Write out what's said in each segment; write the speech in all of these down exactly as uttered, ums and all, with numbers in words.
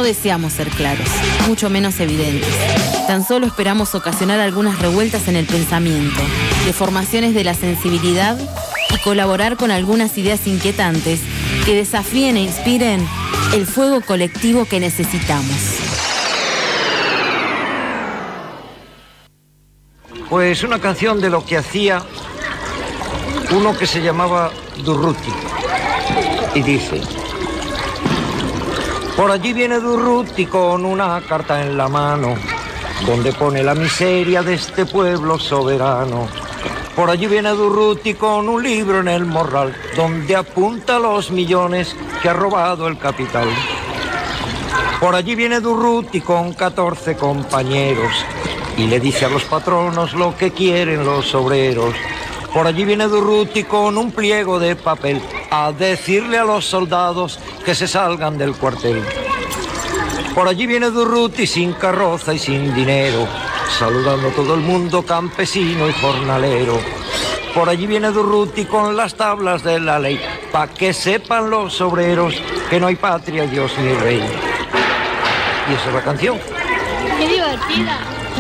No deseamos ser claros, mucho menos evidentes. Tan solo esperamos ocasionar algunas revueltas en el pensamiento, deformaciones de la sensibilidad y colaborar con algunas ideas inquietantes que desafíen e inspiren el fuego colectivo que necesitamos. Pues una canción de lo que hacía uno que se llamaba Durruti. Y dice: por allí viene Durruti con una carta en la mano, donde pone la miseria de este pueblo soberano. Por allí viene Durruti con un libro en el morral, donde apunta los millones que ha robado el capital. Por allí viene Durruti con catorce compañeros, y le dice a los patronos lo que quieren los obreros. Por allí viene Durruti con un pliego de papel a decirle a los soldados que se salgan del cuartel. Por allí viene Durruti sin carroza y sin dinero, saludando a todo el mundo campesino y jornalero. Por allí viene Durruti con las tablas de la ley, pa' que sepan los obreros que no hay patria, Dios ni rey. Y esa es la canción. ¡Qué divertida!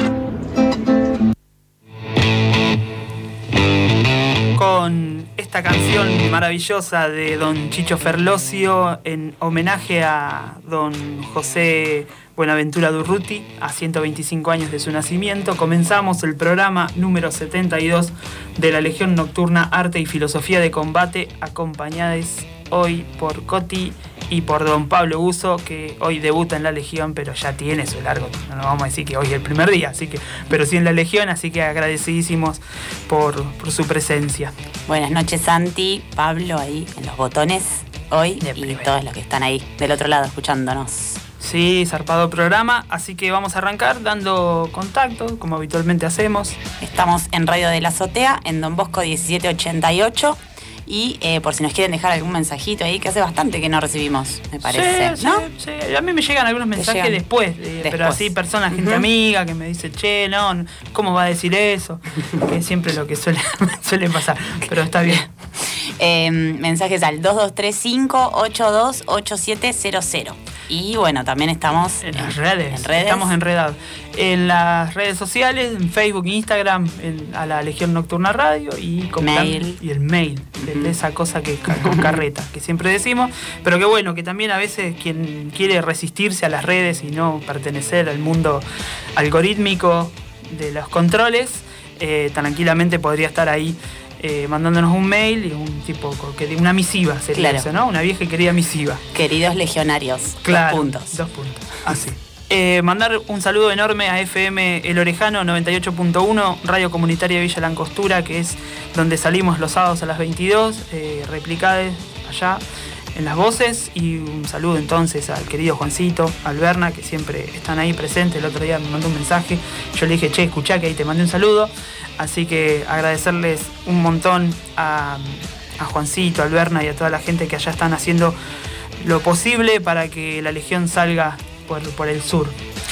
Con esta canción maravillosa de don Chicho Ferlosio en homenaje a don José Buenaventura Durruti, a ciento veinticinco años de su nacimiento, comenzamos el programa número setenta y dos de la Legión Nocturna Arte y Filosofía de Combate, acompañados hoy por Coti y por don Pablo Buzo, que hoy debuta en la Legión, pero ya tiene su largo, no nos vamos a decir que hoy es el primer día, así que, pero sí en la Legión, así que agradecidísimos por, por su presencia. Buenas noches, Santi, Pablo ahí en los botones hoy De y primera. todos los que están ahí del otro lado escuchándonos. Sí, zarpado programa, así que vamos a arrancar dando contacto, como habitualmente hacemos. Estamos en Radio de la Azotea, en Don Bosco diecisiete ochenta y ocho. Y eh, por si nos quieren dejar algún mensajito ahí, que hace bastante que no recibimos, me parece, sí, ¿no? Sí, sí. A mí me llegan algunos mensajes llegan después, eh, después. pero así personas, gente Uh-huh. amiga que me dice, che, no, ¿cómo va a decir eso? Que es siempre lo que suele, suele pasar, pero está bien. Eh, mensajes al dos dos tres cinco ocho dos ocho siete cero cero. Y bueno, también estamos En las redes, en redes. estamos enredados. En las redes sociales, en Facebook, Instagram, en, a la Legión Nocturna Radio y, con Mail. y el mail, de, de esa cosa que con carreta, que siempre decimos, pero que bueno, que también a veces quien quiere resistirse a las redes y no pertenecer al mundo algorítmico de los controles, eh, tranquilamente podría estar ahí eh, mandándonos un mail y un tipo, que una misiva sería Claro. eso, ¿no? Una vieja y querida misiva. Queridos legionarios, Claro, dos puntos. Dos puntos, así. Eh, mandar un saludo enorme a F M El Orejano noventa y ocho punto uno, Radio Comunitaria de Villa Langostura, que es donde salimos los sábados a las veintidós, eh, replicades allá en las voces. Y un saludo entonces al querido Juancito, al Berna, que siempre están ahí presentes. El otro día me mandó un mensaje, yo le dije, che, escuchá que ahí te mandé un saludo. Así que agradecerles un montón a, a Juancito, al Berna y a toda la gente que allá están haciendo lo posible para que la Legión salga por, por el sur.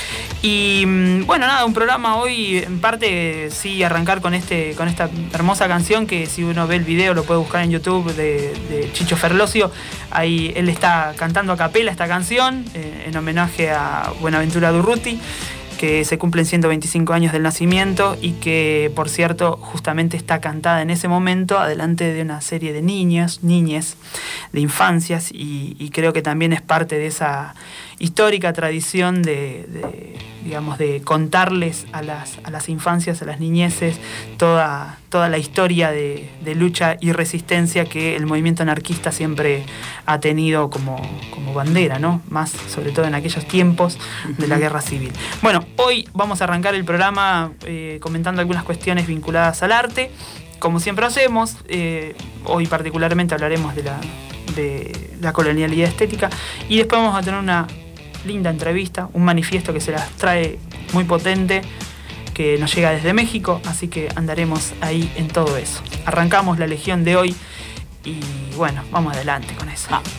Y bueno, nada, un programa hoy, en parte sí arrancar con este con esta hermosa canción que si uno ve el video lo puede buscar en YouTube de, de Chicho Ferlosio. Ahí él está cantando a capela esta canción eh, en homenaje a Buenaventura Durruti, que se cumplen ciento veinticinco años del nacimiento y que, por cierto, justamente está cantada en ese momento adelante de una serie de niños, niñes, de infancias, y, y creo que también es parte de esa histórica tradición de, de digamos, de contarles a las, a las infancias, a las niñeces, toda, toda la historia de, de lucha y resistencia que el movimiento anarquista siempre ha tenido como, como bandera, ¿no? Más sobre todo en aquellos tiempos de la guerra civil. Bueno, hoy vamos a arrancar el programa eh, comentando algunas cuestiones vinculadas al arte, como siempre hacemos. Eh, hoy particularmente hablaremos de la, de la colonialidad estética y después vamos a tener una linda entrevista, un manifiesto que se las trae muy potente, que nos llega desde México, así que andaremos ahí en todo eso. Arrancamos la Legión de hoy y bueno, vamos adelante con eso. Ah.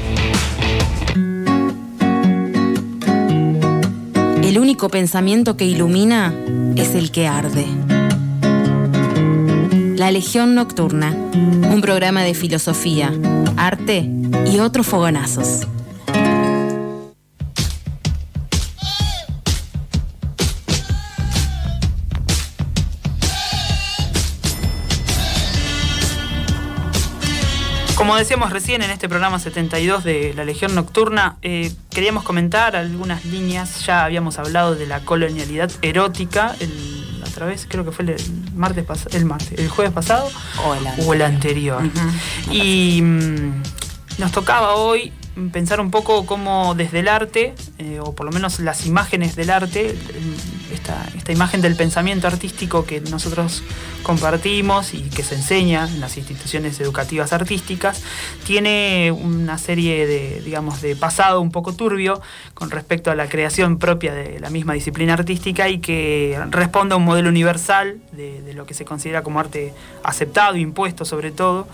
El único pensamiento que ilumina es el que arde. La Legión Nocturna, un programa de filosofía, arte y otros fogonazos. como decíamos recién en este programa setenta y dos de La Legión Nocturna, eh, queríamos comentar algunas líneas. Ya habíamos hablado de la colonialidad erótica el, a través, creo que fue el martes pas- el martes, el jueves pasado o el anterior. O el anterior. Uh-huh. Y mmm, nos tocaba hoy pensar un poco cómo desde el arte, eh, o por lo menos las imágenes del arte, esta, esta imagen del pensamiento artístico que nosotros compartimos y que se enseña en las instituciones educativas artísticas, tiene una serie de, digamos, de pasado un poco turbio con respecto a la creación propia de la misma disciplina artística y que responde a un modelo universal de, de lo que se considera como arte aceptado, impuesto sobre todo,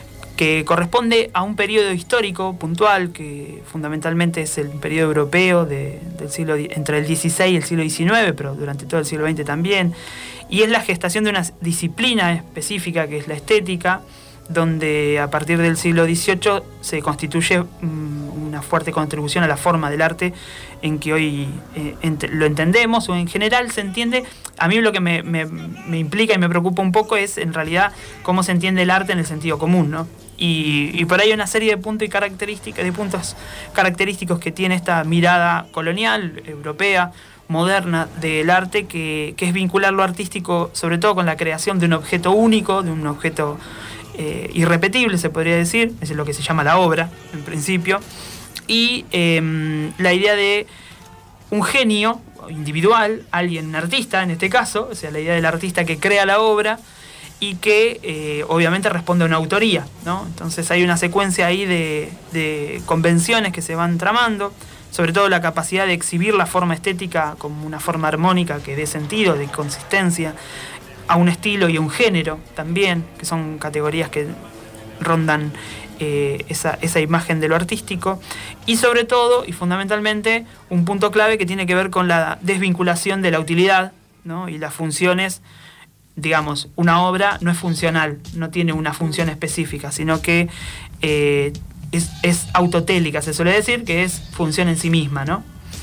que corresponde a un periodo histórico puntual, que fundamentalmente es el periodo europeo de, del siglo, entre el dieciséis y el siglo diecinueve, pero durante todo el siglo veinte también, y es la gestación de una disciplina específica que es la estética, donde a partir del siglo dieciocho se constituye um, una fuerte contribución a la forma del arte en que hoy eh, ent- lo entendemos, o en general se entiende. A mí lo que me, me, me implica y me preocupa un poco es en realidad cómo se entiende el arte en el sentido común, ¿no? Y, y por ahí hay una serie de puntos y características, de puntos característicos que tiene esta mirada colonial, europea, moderna del arte, que, que es vincular lo artístico sobre todo con la creación de un objeto único, de un objeto eh, irrepetible, se podría decir, es lo que se llama la obra, en principio, y eh, la idea de un genio individual, alguien, un artista en este caso, o sea, la idea del artista que crea la obra, y que eh, obviamente responde a una autoría, ¿no? Entonces hay una secuencia ahí de, de convenciones que se van tramando, sobre todo la capacidad de exhibir la forma estética como una forma armónica que dé sentido, de consistencia, a un estilo y a un género también, que son categorías que rondan eh, esa, esa imagen de lo artístico, y sobre todo y fundamentalmente un punto clave que tiene que ver con la desvinculación de la utilidad, ¿no? Y las funciones. Digamos, una obra no es funcional, no tiene una función específica, sino que eh, es, es autotélica, se suele decir, que es función en sí misma, ¿no?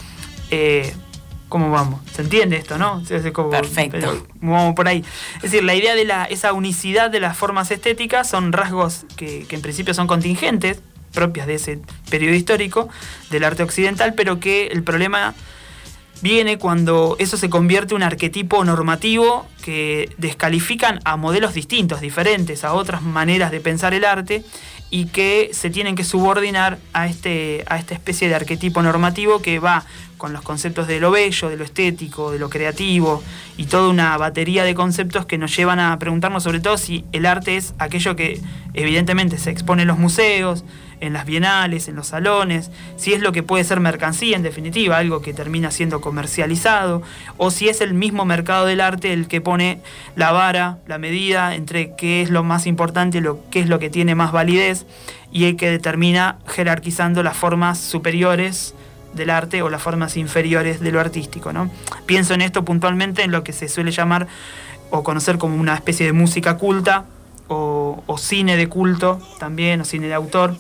Eh, ¿Cómo vamos? ¿Se entiende esto, no? Como, perfecto. Vamos por ahí. Es decir, la idea de la, esa unicidad de las formas estéticas son rasgos que, que en principio son contingentes, propias de ese periodo histórico del arte occidental, pero que el problema viene cuando eso se convierte en un arquetipo normativo que descalifican a modelos distintos, diferentes, a otras maneras de pensar el arte, y que se tienen que subordinar a, este, a esta especie de arquetipo normativo que va con los conceptos de lo bello, de lo estético, de lo creativo, y toda una batería de conceptos que nos llevan a preguntarnos sobre todo si el arte es aquello que evidentemente se expone en los museos, en las bienales, en los salones, si es lo que puede ser mercancía en definitiva, algo que termina siendo comercializado, o si es el mismo mercado del arte el que pone la vara, la medida entre qué es lo más importante y lo, qué es lo que tiene más validez, y el que determina jerarquizando las formas superiores del arte o las formas inferiores de lo artístico, ¿no? Pienso en esto puntualmente en lo que se suele llamar o conocer como una especie de música culta o, o cine de culto también, o cine de autor,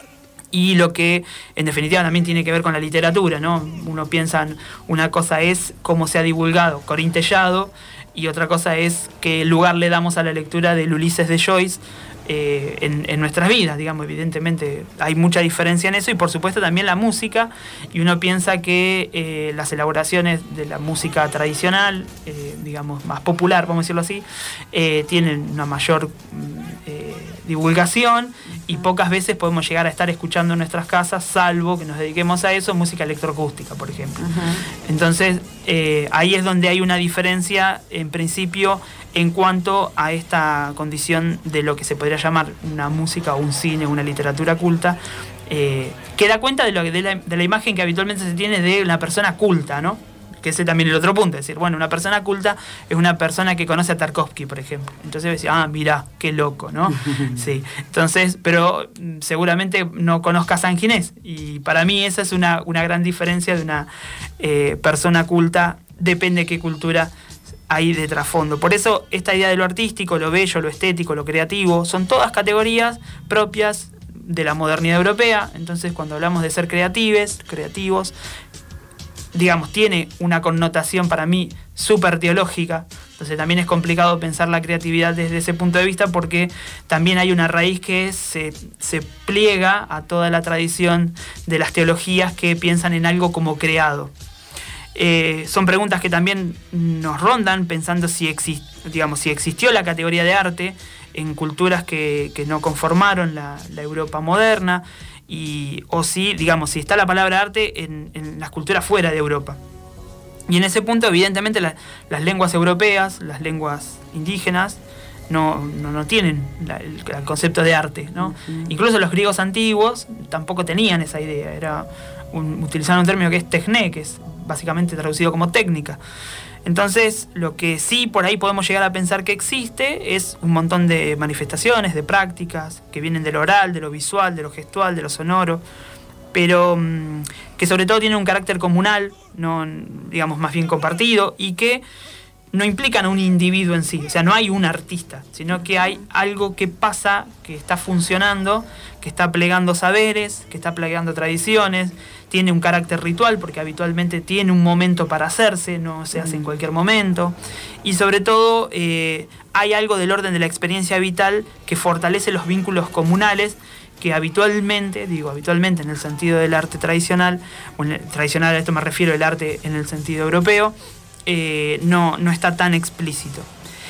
y lo que en definitiva también tiene que ver con la literatura, ¿no? Uno piensa en una cosa es cómo se ha divulgado Corintellado, y otra cosa es qué lugar le damos a la lectura del Ulises de Joyce eh, en, en nuestras vidas, digamos. Evidentemente hay mucha diferencia en eso, y por supuesto también la música, y uno piensa que eh, las elaboraciones de la música tradicional, eh, digamos más popular, vamos a decirlo así, eh, tienen una mayor eh, divulgación, y pocas veces podemos llegar a estar escuchando en nuestras casas, salvo que nos dediquemos a eso, música electroacústica, por ejemplo. Uh-huh. Entonces, eh, ahí es donde hay una diferencia, en principio, en cuanto a esta condición de lo que se podría llamar una música o un cine, una literatura culta, eh, que da cuenta de, lo, de, la, de la imagen que habitualmente se tiene de una persona culta, ¿no? Que ese también es el otro punto, es decir, bueno, una persona culta es una persona que conoce a Tarkovsky, por ejemplo. Entonces decía, ah, mirá, qué loco, ¿no? Sí. Entonces, pero seguramente no conozca a San Ginés, y para mí esa es una, una gran diferencia de una eh, persona culta, depende de qué cultura hay de trasfondo. Por eso esta idea de lo artístico, lo bello, lo estético, lo creativo, son todas categorías propias de la modernidad europea. Entonces, cuando hablamos de ser creatives, creativos, digamos, tiene una connotación para mí súper teológica, Entonces también es complicado pensar la creatividad desde ese punto de vista porque también hay una raíz que se, se pliega a toda la tradición de las teologías que piensan en algo como creado. Eh, son preguntas que también nos rondan pensando si, exist, digamos, si existió la categoría de arte en culturas que, que no conformaron la, la Europa moderna y, o si, digamos, si está la palabra arte en, en las culturas fuera de Europa. Y en ese punto, evidentemente, la, las lenguas europeas, las lenguas indígenas, no, no, no tienen la, el, el concepto de arte, ¿no? Uh-huh. Incluso los griegos antiguos tampoco tenían esa idea. Era un, utilizaron un término que es techné, que es básicamente traducido como técnica. Entonces, lo que sí por ahí podemos llegar a pensar que existe es un montón de manifestaciones, de prácticas, que vienen de lo oral, de lo visual, de lo gestual, de lo sonoro, pero mmm, que sobre todo tienen un carácter comunal, no, digamos, más bien compartido, y que no implican a un individuo en sí. O sea, no hay un artista, sino que hay algo que pasa, que está funcionando, que está plegando saberes, que está plegando tradiciones, tiene un carácter ritual, porque habitualmente tiene un momento para hacerse, no se hace en cualquier momento, y sobre todo eh, hay algo del orden de la experiencia vital que fortalece los vínculos comunales, que habitualmente, digo habitualmente en el sentido del arte tradicional, o en el, tradicional a esto me refiero el arte en el sentido europeo, eh, no, no está tan explícito.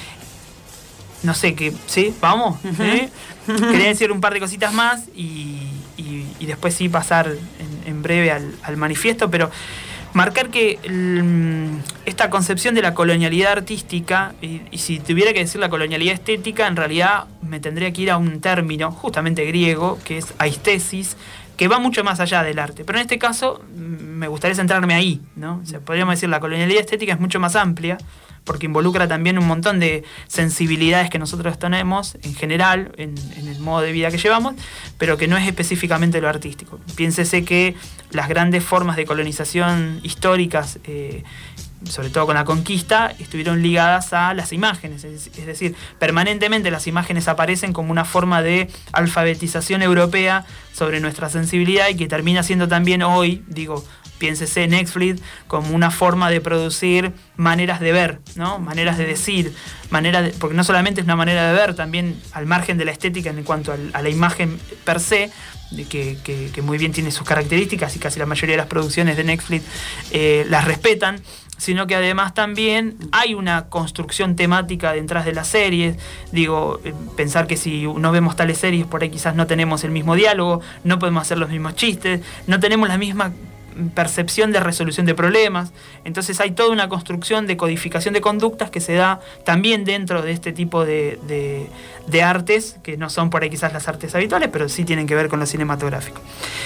No sé, qué, ¿sí? ¿Vamos? Uh-huh. ¿Sí? Quería decir un par de cositas más y, y, y después sí pasar en, en breve al, al manifiesto, pero marcar que el, esta concepción de la colonialidad artística, y, y si tuviera que decir la colonialidad estética, en realidad me tendría que ir a un término justamente griego, que es aistesis, que va mucho más allá del arte. Pero en este caso me gustaría centrarme ahí, ¿no? O sea, podríamos decir la colonialidad estética es mucho más amplia, porque involucra también un montón de sensibilidades que nosotros tenemos en general, en, en el modo de vida que llevamos, pero que no es específicamente lo artístico. Piénsese que las grandes formas de colonización históricas, eh, sobre todo con la conquista, estuvieron ligadas a las imágenes, es, es decir, permanentemente las imágenes aparecen como una forma de alfabetización europea sobre nuestra sensibilidad y que termina siendo también hoy, digo, piénsese Netflix como una forma de producir maneras de ver, ¿no? Maneras de decir, maneras de, porque no solamente es una manera de ver, también al margen de la estética en cuanto a, a la imagen per se, de que, que, que muy bien tiene sus características y casi la mayoría de las producciones de Netflix eh, las respetan, sino que además también hay una construcción temática detrás de las series. Digo, pensar que si no vemos tales series, por ahí quizás no tenemos el mismo diálogo, no podemos hacer los mismos chistes, no tenemos la misma percepción de resolución de problemas. Entonces hay toda una construcción de codificación de conductas que se da también dentro de este tipo de, de, de artes, que no son por ahí quizás las artes habituales, pero sí tienen que ver con lo cinematográfico.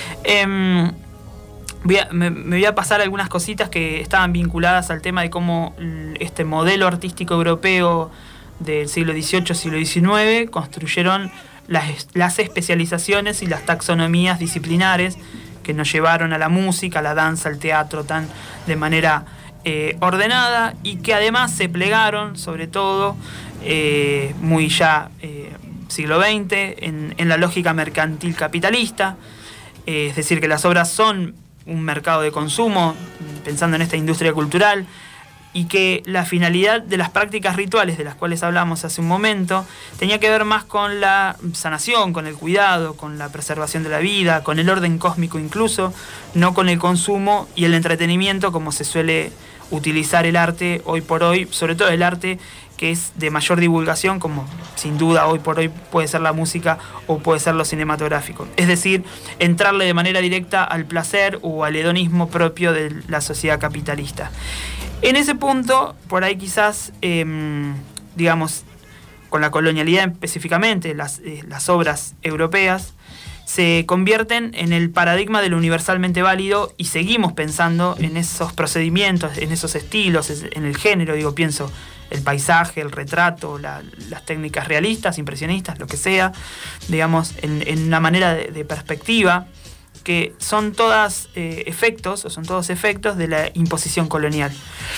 Eh, voy a, me, me voy a pasar algunas cositas que estaban vinculadas al tema de cómo este modelo artístico europeo del siglo dieciocho, siglo diecinueve construyeron las, las especializaciones y las taxonomías disciplinares que nos llevaron a la música, a la danza, al teatro, tan de manera eh, ordenada, y que además se plegaron, sobre todo, eh, muy ya eh, siglo veinte, en, en la lógica mercantil capitalista, eh, es decir, que las obras son un mercado de consumo, pensando en esta industria cultural, y que la finalidad de las prácticas rituales de las cuales hablamos hace un momento tenía que ver más con la sanación, con el cuidado, con la preservación de la vida, con el orden cósmico incluso, no con el consumo y el entretenimiento como se suele utilizar el arte hoy por hoy, sobre todo el arte que es de mayor divulgación, como sin duda hoy por hoy puede ser la música o puede ser lo cinematográfico. Es decir, entrarle de manera directa al placer o al hedonismo propio de la sociedad capitalista. En ese punto, por ahí quizás, eh, digamos, con la colonialidad específicamente, las, eh, las obras europeas se convierten en el paradigma de lo universalmente válido y seguimos pensando en esos procedimientos, en esos estilos, en el género, digo, pienso el paisaje, el retrato, la, las técnicas realistas, impresionistas, lo que sea, digamos, en, en una manera de, de perspectiva, que son todas eh, efectos, o son todos efectos de la imposición colonial.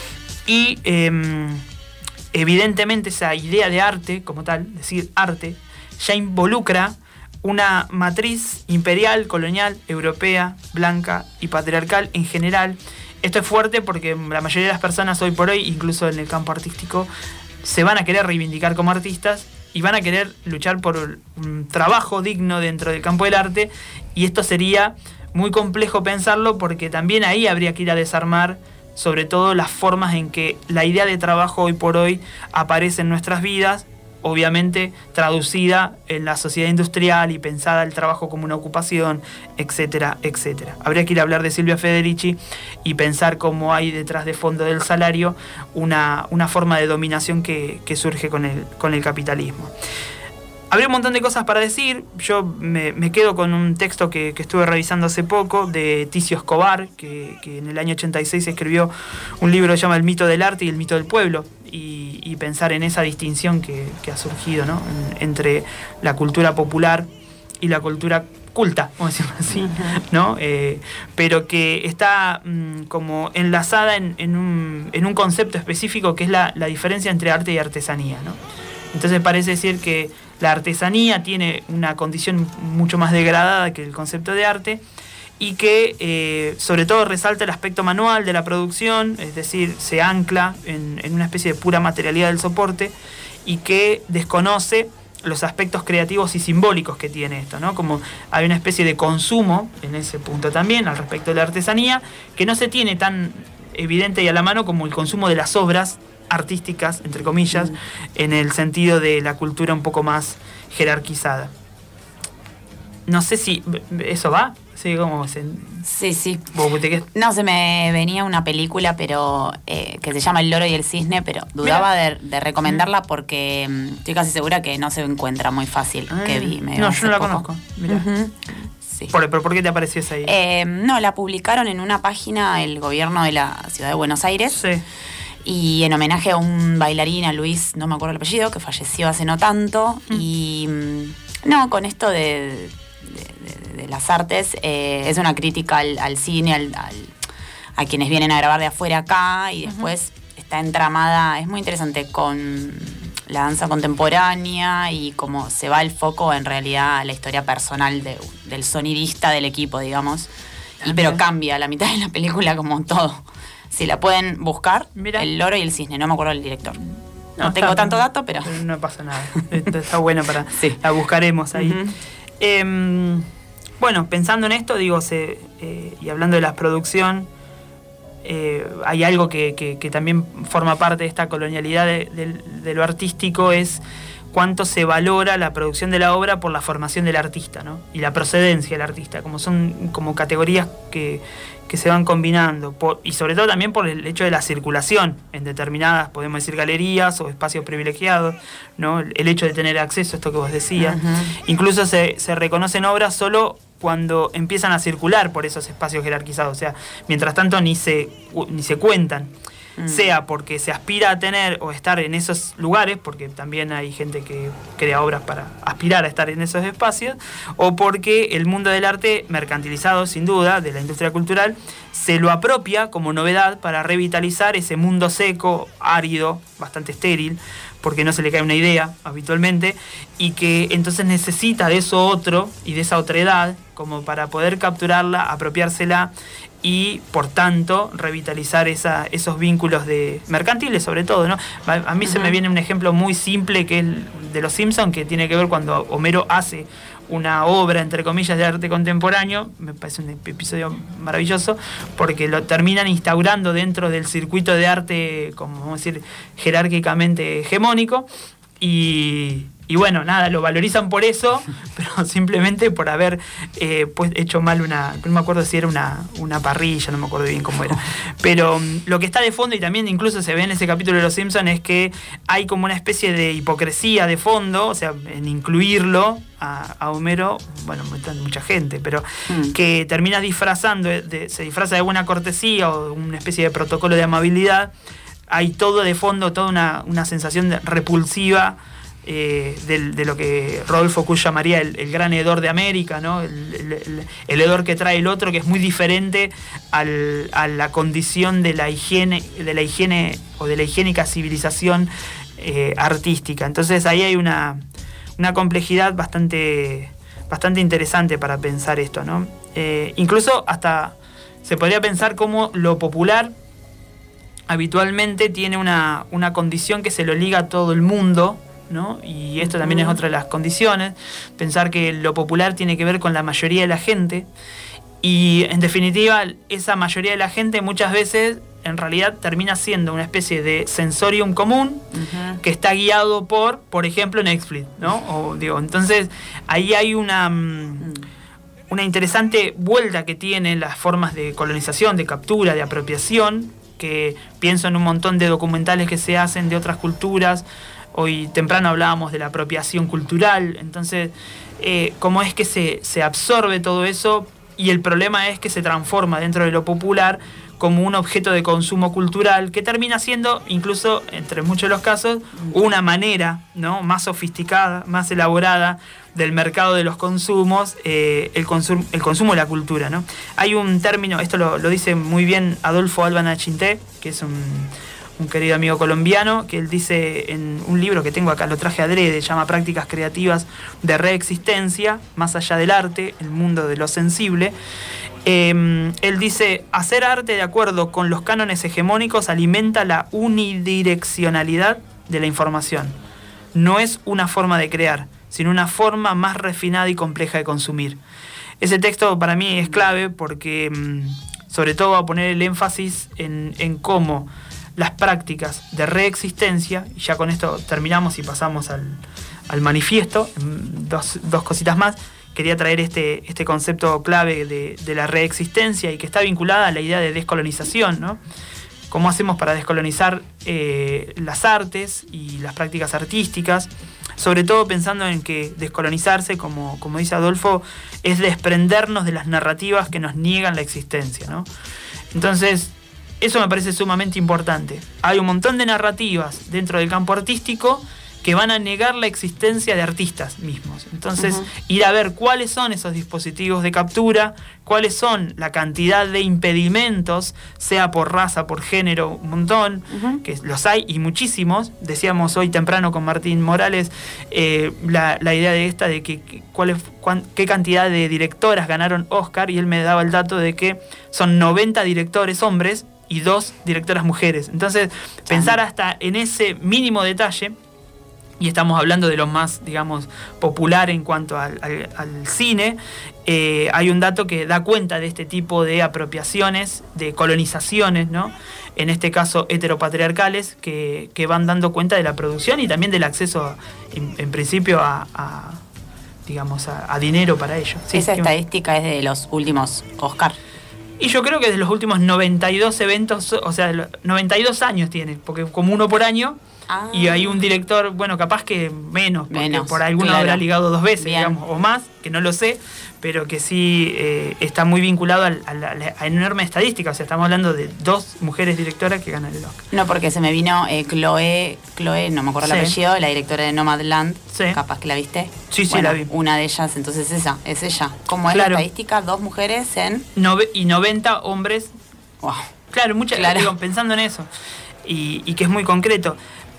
Y eh, evidentemente esa idea de arte, como tal, decir arte, ya involucra una matriz imperial, colonial, europea, blanca y patriarcal en general. Esto es fuerte porque la mayoría de las personas hoy por hoy, incluso en el campo artístico, se van a querer reivindicar como artistas y van a querer luchar por un trabajo digno dentro del campo del arte, y esto sería muy complejo pensarlo porque también ahí habría que ir a desarmar sobre todo las formas en que la idea de trabajo hoy por hoy aparece en nuestras vidas, obviamente traducida en la sociedad industrial y pensada el trabajo como una ocupación, etcétera, etcétera. Habría que ir a hablar de Silvia Federici y pensar cómo hay detrás de fondo del salario una, una forma de dominación que, que surge con el, con el capitalismo. Habría un montón de cosas para decir. Yo me, me quedo con un texto que, que estuve revisando hace poco de Ticio Escobar, que, que en el año ochenta y seis escribió un libro que se llama El mito del arte y el mito del pueblo, y, y pensar en esa distinción que, que ha surgido, ¿no? En, entre la cultura popular y la cultura culta, vamos a decirlo así, ¿no? Eh, pero que está mmm, como enlazada en, en, un, en un concepto específico que es la, la diferencia entre arte y artesanía, ¿no? Entonces parece decir que la artesanía tiene una condición mucho más degradada que el concepto de arte y que eh, sobre todo resalta el aspecto manual de la producción, es decir, se ancla en, en una especie de pura materialidad del soporte y que desconoce los aspectos creativos y simbólicos que tiene esto, ¿no? Como hay una especie de consumo en ese punto también al respecto de la artesanía que no se tiene tan evidente y a la mano como el consumo de las obras artísticas, entre comillas, mm. en el sentido de la cultura un poco más jerarquizada. No sé si eso va. Sí, como se... Sí, sí. Te... No, se me venía una película pero eh, que se llama El loro y el cisne, pero dudaba de, de recomendarla porque um, estoy casi segura que no se encuentra muy fácil, ah, que vi. No, yo no la poco. conozco. Mirá. Uh-huh. Sí. ¿Por, ¿Pero por qué te apareció esa ahí? Eh, no, la publicaron en una página el gobierno de la ciudad de Buenos Aires. Sí. Y en homenaje a un bailarín, a Luis, no me acuerdo el apellido, que falleció hace no tanto. Mm. Y no, con esto de, de, de, de las artes, eh, es una crítica al, al cine, al, al, a quienes vienen a grabar de afuera acá, y después uh-huh. está entramada, es muy interesante, con la danza contemporánea y cómo se va el foco en realidad a la historia personal de, del sonidista del equipo, digamos. Y, pero cambia a la mitad de la película como todo. Si la pueden buscar, Mira. El loro y el cisne, no me acuerdo del director. No, no tengo está, tanto dato, pero... pero... No pasa nada, está bueno para... sí. La buscaremos ahí. Uh-huh. Eh, bueno, pensando en esto, digo, se, eh, y hablando de la producción, eh, hay algo que, que, que también forma parte de esta colonialidad de, de, de lo artístico, es cuánto se valora la producción de la obra por la formación del artista, ¿no? Y la procedencia del artista, como son como categorías que... que se van combinando, por, y sobre todo también por el hecho de la circulación en determinadas, podemos decir, galerías o espacios privilegiados, ¿no? El, el hecho de tener acceso a esto que vos decías. Uh-huh. Incluso se, se reconocen obras solo cuando empiezan a circular por esos espacios jerarquizados, o sea, mientras tanto ni se, ni se cuentan. Mm. Sea porque se aspira a tener o estar en esos lugares, porque también hay gente que crea obras para aspirar a estar en esos espacios, o porque el mundo del arte, mercantilizado sin duda, de la industria cultural, se lo apropia como novedad para revitalizar ese mundo seco, árido, bastante estéril, porque no se le cae una idea habitualmente, y que entonces necesita de eso otro y de esa otredad como para poder capturarla, apropiársela y, por tanto, revitalizar esa, esos vínculos de mercantiles, sobre todo, ¿no? A, a mí uh-huh. se me viene un ejemplo muy simple que es de Los Simpsons, que tiene que ver cuando Homero hace una obra, entre comillas, de arte contemporáneo. Me parece un episodio maravilloso, porque lo terminan instaurando dentro del circuito de arte, como vamos a decir, jerárquicamente hegemónico, y... Y bueno, nada, lo valorizan por eso, pero simplemente por haber eh, pues hecho mal una... No me acuerdo si era una, una parrilla, no me acuerdo bien cómo era. Pero um, lo que está de fondo, y también incluso se ve en ese capítulo de Los Simpsons, es que hay como una especie de hipocresía de fondo, o sea, en incluirlo a, a Homero, bueno, mucha gente, pero mm. que termina disfrazando, de, se disfraza de buena cortesía o de una especie de protocolo de amabilidad. Hay todo de fondo, toda una, una sensación de repulsiva, Eh, de, de lo que Rodolfo Kuhn llamaría el, el gran hedor de América, ¿no? El, el, el hedor que trae el otro, que es muy diferente al, a la condición de la higiene, de la higiene o de la higiénica civilización eh, artística. Entonces ahí hay una, una complejidad bastante, bastante interesante para pensar esto, ¿no? Eh, incluso hasta se podría pensar cómo lo popular habitualmente tiene una, una condición que se lo liga a todo el mundo, ¿no? Y esto también es otra de las condiciones, pensar que lo popular tiene que ver con la mayoría de la gente, y en definitiva esa mayoría de la gente muchas veces en realidad termina siendo una especie de sensorium común uh-huh. que está guiado por, por ejemplo, Netflix, ¿no? O, digo, entonces ahí hay una, uh-huh. una interesante vuelta que tienen las formas de colonización, de captura, de apropiación, que pienso en un montón de documentales que se hacen de otras culturas. Hoy temprano hablábamos de la apropiación cultural, entonces eh, cómo es que se, se absorbe todo eso, y el problema es que se transforma dentro de lo popular como un objeto de consumo cultural que termina siendo, incluso entre muchos de los casos, una manera, ¿no?, más sofisticada, más elaborada del mercado de los consumos, eh, el, consum el consumo de la cultura, ¿no? Hay un término, esto lo, lo dice muy bien Adolfo Albanachinté, que es un, un querido amigo colombiano, que él dice en un libro que tengo acá, lo traje adrede, se llama Prácticas Creativas de Reexistencia, más allá del arte, el mundo de lo sensible. Eh, él dice, hacer arte de acuerdo con los cánones hegemónicos alimenta la unidireccionalidad de la información. No es una forma de crear, sino una forma más refinada y compleja de consumir. Ese texto para mí es clave porque, sobre todo, va a poner el énfasis en, en cómo las prácticas de reexistencia, y ya con esto terminamos y pasamos al, al manifiesto, dos, dos cositas más. Quería traer este, este concepto clave de, de la reexistencia, y que está vinculada a la idea de descolonización, ¿no? ¿Cómo hacemos para descolonizar eh, las artes y las prácticas artísticas? Sobre todo pensando en que descolonizarse, como, como dice Adolfo, es desprendernos de las narrativas que nos niegan la existencia, ¿no? Entonces, eso me parece sumamente importante. Hay un montón de narrativas dentro del campo artístico que van a negar la existencia de artistas mismos. Entonces, uh-huh. ir a ver cuáles son esos dispositivos de captura, cuáles son la cantidad de impedimentos, sea por raza, por género, un montón, uh-huh. que los hay y muchísimos. Decíamos hoy temprano con Martín Morales eh, la, la idea de esta, de que, que cuál es, cuán, qué cantidad de directoras ganaron Oscar, y él me daba el dato de que son noventa directores hombres y dos directoras mujeres. Entonces, sí. pensar hasta en ese mínimo detalle, y estamos hablando de lo más, digamos, popular en cuanto al, al, al cine, eh, hay un dato que da cuenta de este tipo de apropiaciones, de colonizaciones, ¿no? En este caso heteropatriarcales, que, que van dando cuenta de la producción y también del acceso, a, en, en principio, a, a digamos, a, a dinero para ello. ¿Sí? Esa estadística es de los últimos Oscar. Y yo creo que de los últimos noventa y dos eventos, o sea, noventa y dos años tiene, porque como uno por año. Ah. Y hay un director, bueno, capaz que menos, porque menos, por alguno claro. habrá ligado dos veces, Bien. digamos, o más, que no lo sé, pero que sí eh, está muy vinculado a la, a la enorme estadística. O sea, estamos hablando de dos mujeres directoras que ganan el Oscar. No, porque se me vino eh, Chloe, Chloe, no me acuerdo sí. el apellido, la directora de Nomadland, sí. capaz que la viste. Sí, sí, bueno, la vi. Una de ellas, entonces esa, es ella. ¿Cómo es claro. la estadística? Dos mujeres en... Nove y noventa hombres. Wow. Claro, muchas, claro. digo, pensando en eso. Y, y que es muy concreto.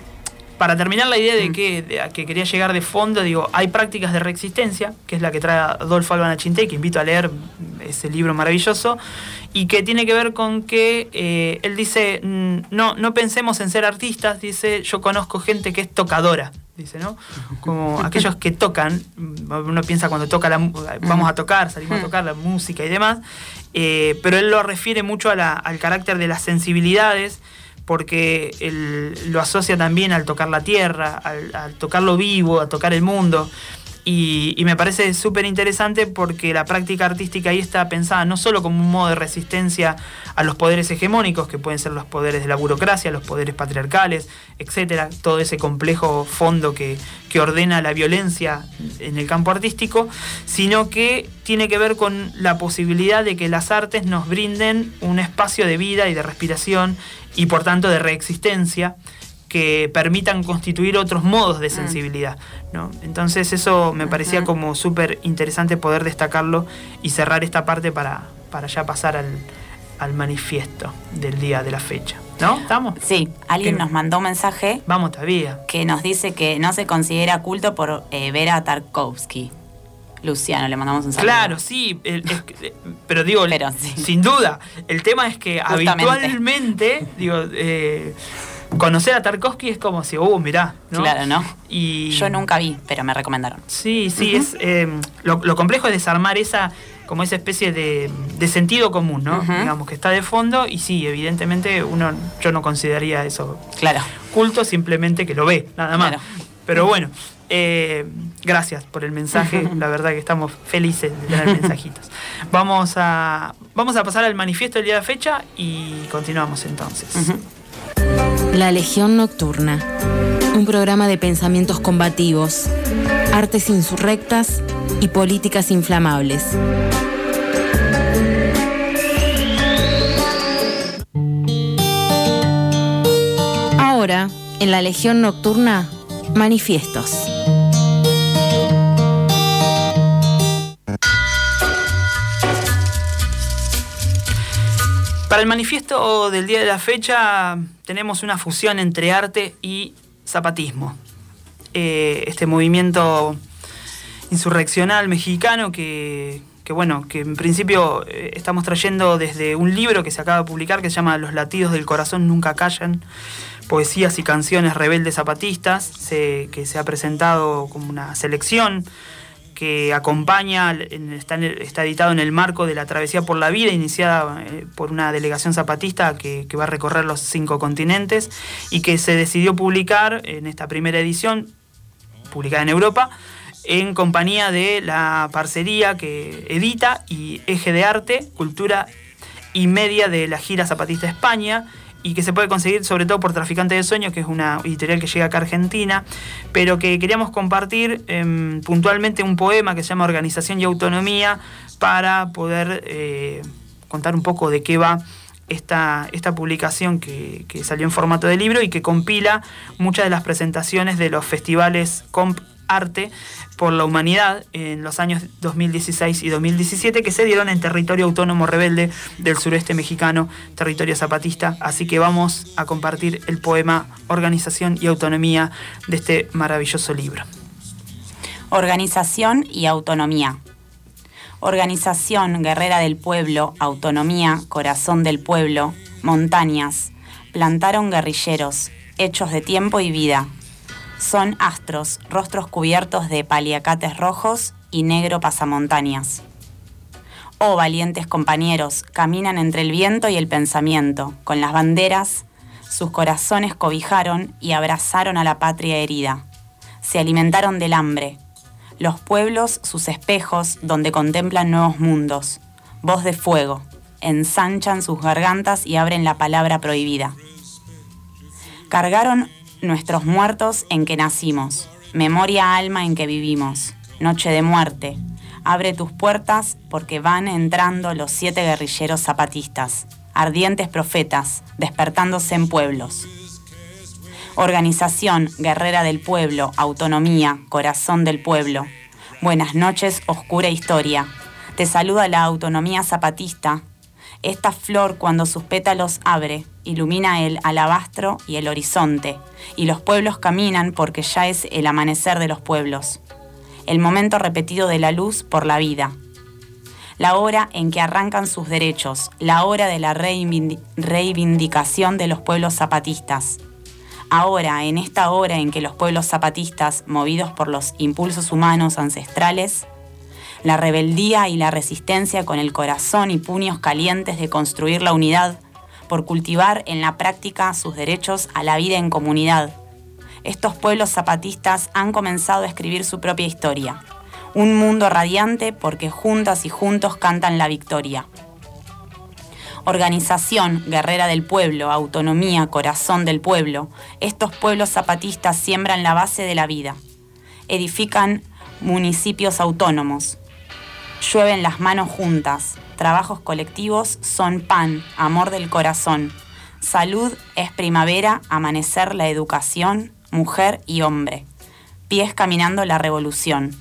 Para terminar la idea de que, de, a que quería llegar de fondo, digo, hay prácticas de reexistencia, que es la que trae Adolfo Albanachinté, que invito a leer ese libro maravilloso, y que tiene que ver con que eh, él dice, no, no pensemos en ser artistas, dice, yo conozco gente que es tocadora, dice, ¿no? Como aquellos que tocan, uno piensa cuando toca la, vamos a tocar, salimos a tocar la música y demás, eh, pero él lo refiere mucho a la, al carácter de las sensibilidades, porque él lo asocia también al tocar la tierra, al, al tocar lo vivo, a tocar el mundo. Y, y me parece súper interesante porque la práctica artística ahí está pensada no solo como un modo de resistencia a los poderes hegemónicos, que pueden ser los poderes de la burocracia, los poderes patriarcales, etcétera, todo ese complejo fondo que, que ordena la violencia en el campo artístico, sino que tiene que ver con la posibilidad de que las artes nos brinden un espacio de vida y de respiración y por tanto de reexistencia, que permitan constituir otros modos de sensibilidad, ¿no? Entonces eso me parecía uh-huh. como súper interesante poder destacarlo y cerrar esta parte para, para ya pasar al, al manifiesto del día de la fecha. ¿No? ¿Estamos? Sí, alguien nos mandó un mensaje. Vamos todavía. Que nos dice que no se considera culto por eh, ver a Tarkovsky. Luciano, le mandamos un saludo. Claro, sí, el, es, pero digo, pero, sí. sin duda, el tema es que Justamente. habitualmente, digo, eh, conocer a Tarkovsky es como si, uh, mirá, ¿no? Claro, ¿no? Y yo nunca vi, pero me recomendaron. Sí, sí, Uh-huh. es eh, lo, lo complejo es desarmar esa, como esa especie de, de sentido común, ¿no? Uh-huh. Digamos que está de fondo y sí, evidentemente uno, yo no consideraría eso claro. culto, simplemente que lo ve, nada más. Claro. Pero bueno, eh, gracias por el mensaje, la verdad que estamos felices de tener mensajitos. Vamos a, vamos a pasar al manifiesto del día de fecha y continuamos entonces. Uh-huh. La Legión Nocturna, un programa de pensamientos combativos, artes insurrectas y políticas inflamables. Ahora, en La Legión Nocturna, manifiestos. Para el manifiesto del día de la fecha tenemos una fusión entre arte y zapatismo. Eh, este movimiento insurreccional mexicano que, que, bueno, que en principio eh, estamos trayendo desde un libro que se acaba de publicar que se llama Los latidos del corazón nunca callan, poesías y canciones rebeldes zapatistas, se, que se ha presentado como una selección que acompaña, está, está editado en el marco de la Travesía por la Vida, iniciada eh, por una delegación zapatista que, que va a recorrer los cinco continentes y que se decidió publicar en esta primera edición, publicada en Europa, en compañía de la parcería que edita y Eje de Arte, Cultura y Media de la Gira Zapatista España, y que se puede conseguir sobre todo por Traficante de Sueños, que es una editorial que llega acá a Argentina, pero que queríamos compartir eh, puntualmente un poema que se llama Organización y Autonomía para poder eh, contar un poco de qué va esta, esta publicación que, que salió en formato de libro y que compila muchas de las presentaciones de los festivales Comp Arte por la Humanidad en los años dos mil dieciséis y dos mil diecisiete que se dieron en territorio autónomo rebelde del sureste mexicano, territorio zapatista. Así que vamos a compartir el poema Organización y Autonomía de este maravilloso libro. Organización y autonomía. Organización guerrera del pueblo, autonomía, corazón del pueblo, montañas, plantaron guerrilleros, hechos de tiempo y vida. Son astros, rostros cubiertos de paliacates rojos y negro pasamontañas. Oh, valientes compañeros, caminan entre el viento y el pensamiento, con las banderas, sus corazones cobijaron y abrazaron a la patria herida. Se alimentaron del hambre. Los pueblos, sus espejos, donde contemplan nuevos mundos. Voz de fuego, ensanchan sus gargantas y abren la palabra prohibida. Cargaron nuestros muertos en que nacimos, memoria alma en que vivimos, noche de muerte, abre tus puertas porque van entrando los siete guerrilleros zapatistas, ardientes profetas, despertándose en pueblos. Organización guerrera del pueblo, autonomía, corazón del pueblo. Buenas noches, oscura historia. Te saluda la autonomía zapatista. Esta flor cuando sus pétalos abre, ilumina el alabastro y el horizonte, y los pueblos caminan porque ya es el amanecer de los pueblos, el momento repetido de la luz por la vida, la hora en que arrancan sus derechos, la hora de la reivindic- reivindicación de los pueblos zapatistas. Ahora, en esta hora en que los pueblos zapatistas, movidos por los impulsos humanos ancestrales, la rebeldía y la resistencia con el corazón y puños calientes de construir la unidad, por cultivar en la práctica sus derechos a la vida en comunidad. Estos pueblos zapatistas han comenzado a escribir su propia historia. Un mundo radiante porque juntas y juntos cantan la victoria. Organización guerrera del pueblo, autonomía, corazón del pueblo. Estos pueblos zapatistas siembran la base de la vida. Edifican municipios autónomos. Llueven las manos juntas. Trabajos colectivos son pan, amor del corazón. Salud es primavera, amanecer la educación, mujer y hombre. Pies caminando la revolución.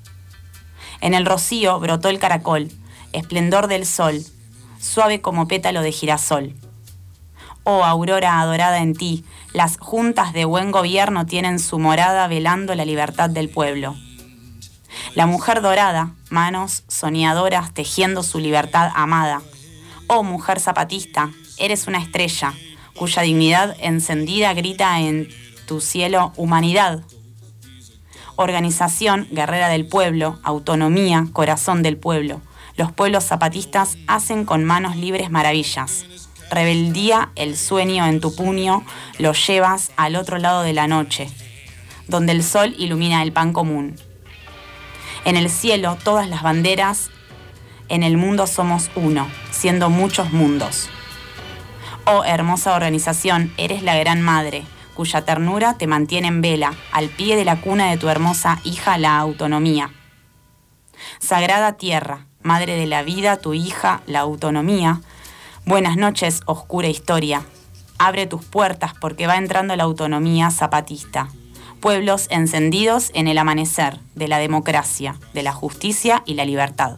En el rocío brotó el caracol, esplendor del sol, suave como pétalo de girasol. Oh, aurora adorada en ti, las juntas de buen gobierno tienen su morada velando la libertad del pueblo. La mujer dorada, manos soñadoras tejiendo su libertad amada. Oh mujer zapatista, eres una estrella, cuya dignidad encendida grita en tu cielo humanidad. Organización guerrera del pueblo, autonomía, corazón del pueblo. Los pueblos zapatistas hacen con manos libres maravillas. Rebeldía, el sueño en tu puño, lo llevas al otro lado de la noche, donde el sol ilumina el pan común. En el cielo, todas las banderas, en el mundo somos uno, siendo muchos mundos. Oh hermosa organización, eres la gran madre, cuya ternura te mantiene en vela, al pie de la cuna de tu hermosa hija, la autonomía. Sagrada tierra, madre de la vida, tu hija, la autonomía. Buenas noches, oscura historia. Abre tus puertas porque va entrando la autonomía zapatista. Pueblos encendidos en el amanecer de la democracia, de la justicia y la libertad.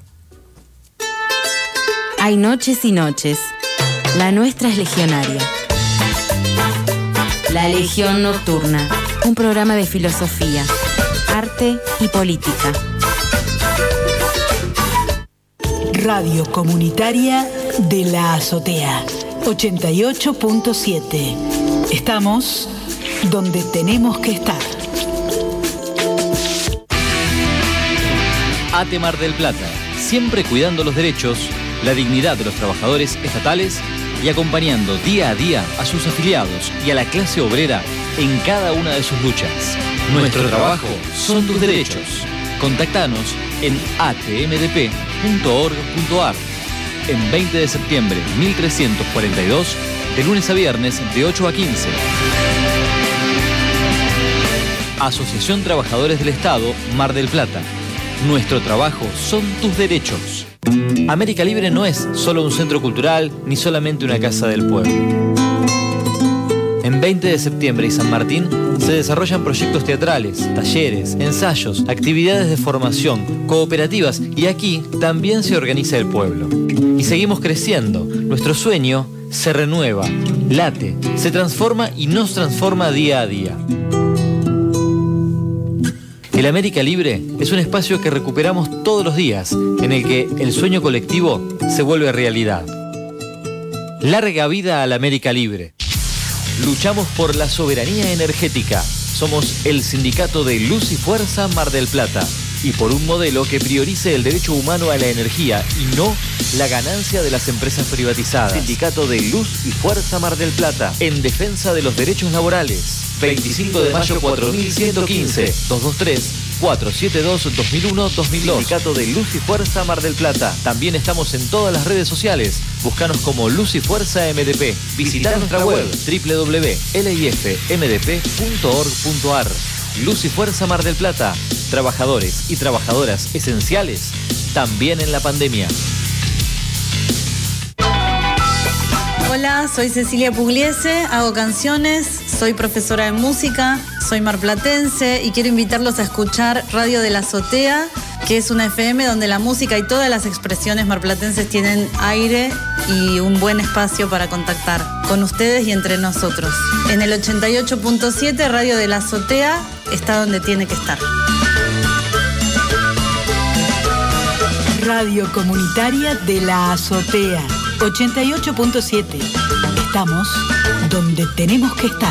Hay noches y noches. La nuestra es legionaria. La Legión Nocturna, un programa de filosofía, arte y política. Radio Comunitaria de la Azotea, ochenta y ocho punto siete. Estamos donde tenemos que estar. ATE Mar del Plata, siempre cuidando los derechos, la dignidad de los trabajadores estatales y acompañando día a día a sus afiliados y a la clase obrera en cada una de sus luchas. Nuestro trabajo son tus derechos. Contactanos en a t m d p punto org punto a r. En veinte de septiembre mil trescientos cuarenta y dos, de lunes a viernes de ocho a quince. Asociación Trabajadores del Estado, Mar del Plata. Nuestro trabajo son tus derechos. América Libre no es solo un centro cultural ni solamente una casa del pueblo. En veinte de septiembre y San Martín se desarrollan proyectos teatrales, talleres, ensayos, actividades de formación, cooperativas y aquí también se organiza el pueblo. Y seguimos creciendo. Nuestro sueño se renueva, late, se transforma y nos transforma día a día. El América Libre es un espacio que recuperamos todos los días, en el que el sueño colectivo se vuelve realidad. Larga vida al América Libre. Luchamos por la soberanía energética. Somos el sindicato de Luz y Fuerza Mar del Plata. Y por un modelo que priorice el derecho humano a la energía y no la ganancia de las empresas privatizadas. Sindicato de Luz y Fuerza Mar del Plata. En defensa de los derechos laborales. veinticinco de mayo cuatro mil ciento quince, dos dos tres, cuatro siete dos, dos mil uno, dos mil dos. Sindicato de Luz y Fuerza Mar del Plata. También estamos en todas las redes sociales. Búscanos como Luz y Fuerza M D P. Visita nuestra web doble u doble u doble u punto l i f m d p punto org punto a r. Luz y Fuerza Mar del Plata. Trabajadores y trabajadoras esenciales también en la pandemia. Hola, soy Cecilia Pugliese, hago canciones, soy profesora de música, soy marplatense y quiero invitarlos a escuchar Radio de la Azotea, que es una F M donde la música y todas las expresiones marplatenses tienen aire y un buen espacio para contactar con ustedes y entre nosotros. En el ochenta y ocho punto siete, Radio de la Azotea está donde tiene que estar. Radio Comunitaria de la Azotea, ochenta y ocho punto siete. Estamos donde tenemos que estar.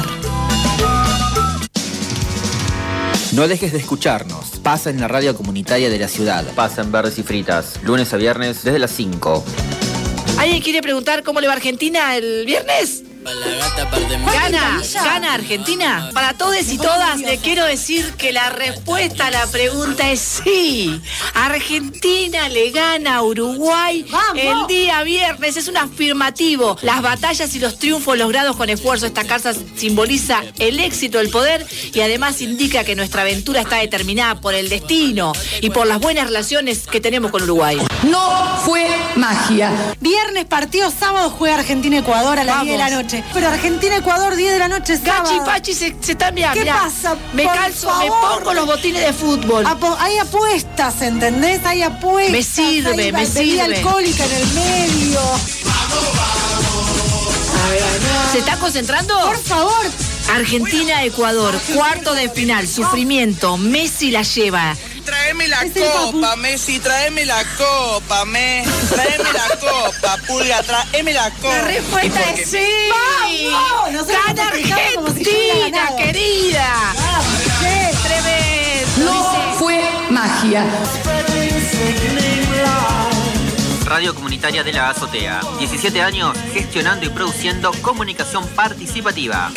No dejes de escucharnos. Pasa en la radio comunitaria de la ciudad. Pasa en Verdes y Fritas, lunes a viernes desde las cinco. ¿Alguien quiere preguntar cómo le va Argentina el viernes? ¿Gana? ¿Gana Argentina? Para todos y todas le quiero decir que la respuesta a la pregunta es sí. Argentina le gana a Uruguay el día viernes. Es un afirmativo. Las batallas y los triunfos logrados con esfuerzo. Esta carta simboliza el éxito del poder y además indica que nuestra aventura está determinada por el destino y por las buenas relaciones que tenemos con Uruguay. No fue magia. Viernes partido, sábado juega Argentina-Ecuador a las diez de la noche. Pero Argentina-Ecuador, diez de la noche, sábado. Gachi Pachi se, se están mirando. ¿Qué mirá, pasa? Me Por calzo, favor. me pongo los botines de fútbol. Apo- hay apuestas, ¿entendés? Hay apuestas. Me sirve, hay me bebida sirve. alcohólica en el medio. ¿Se está concentrando? Por favor. Argentina-Ecuador, cuarto de final, sufrimiento. Messi la lleva. Tráeme la copa, Messi, tráeme la copa, me. Tráeme la copa, Pulga, tráeme la copa. La respuesta es sí. ¡Vamos! No ¡Gana Argentina, querida! ¡Vamos, che! ¡Tremendo! No fue magia. Radio Comunitaria de la Azotea. diecisiete años gestionando y produciendo comunicación participativa.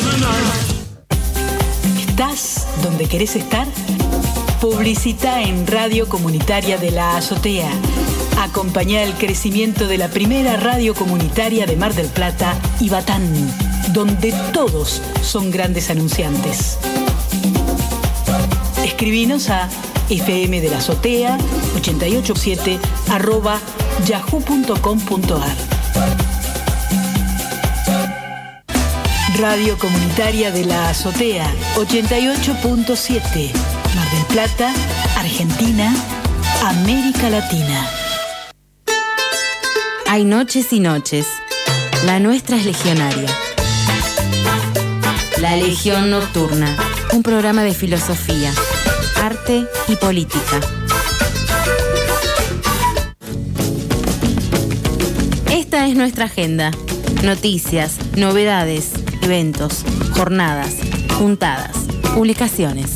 ¿Estás donde querés estar? Publicita en Radio Comunitaria de la Azotea. Acompañá el crecimiento de la primera radio comunitaria de Mar del Plata y Batán, donde todos son grandes anunciantes. Escribinos a fm de la azotea ochenta y ocho siete arroba yahoo punto com punto ar. Radio Comunitaria de la Azotea ochenta y ocho punto siete, Mar del Plata, Argentina, América Latina. Hay noches y noches. La nuestra es legionaria. La Legión Nocturna, un programa de filosofía, arte y política. Esta es nuestra agenda. Noticias, novedades, eventos, jornadas, juntadas, publicaciones.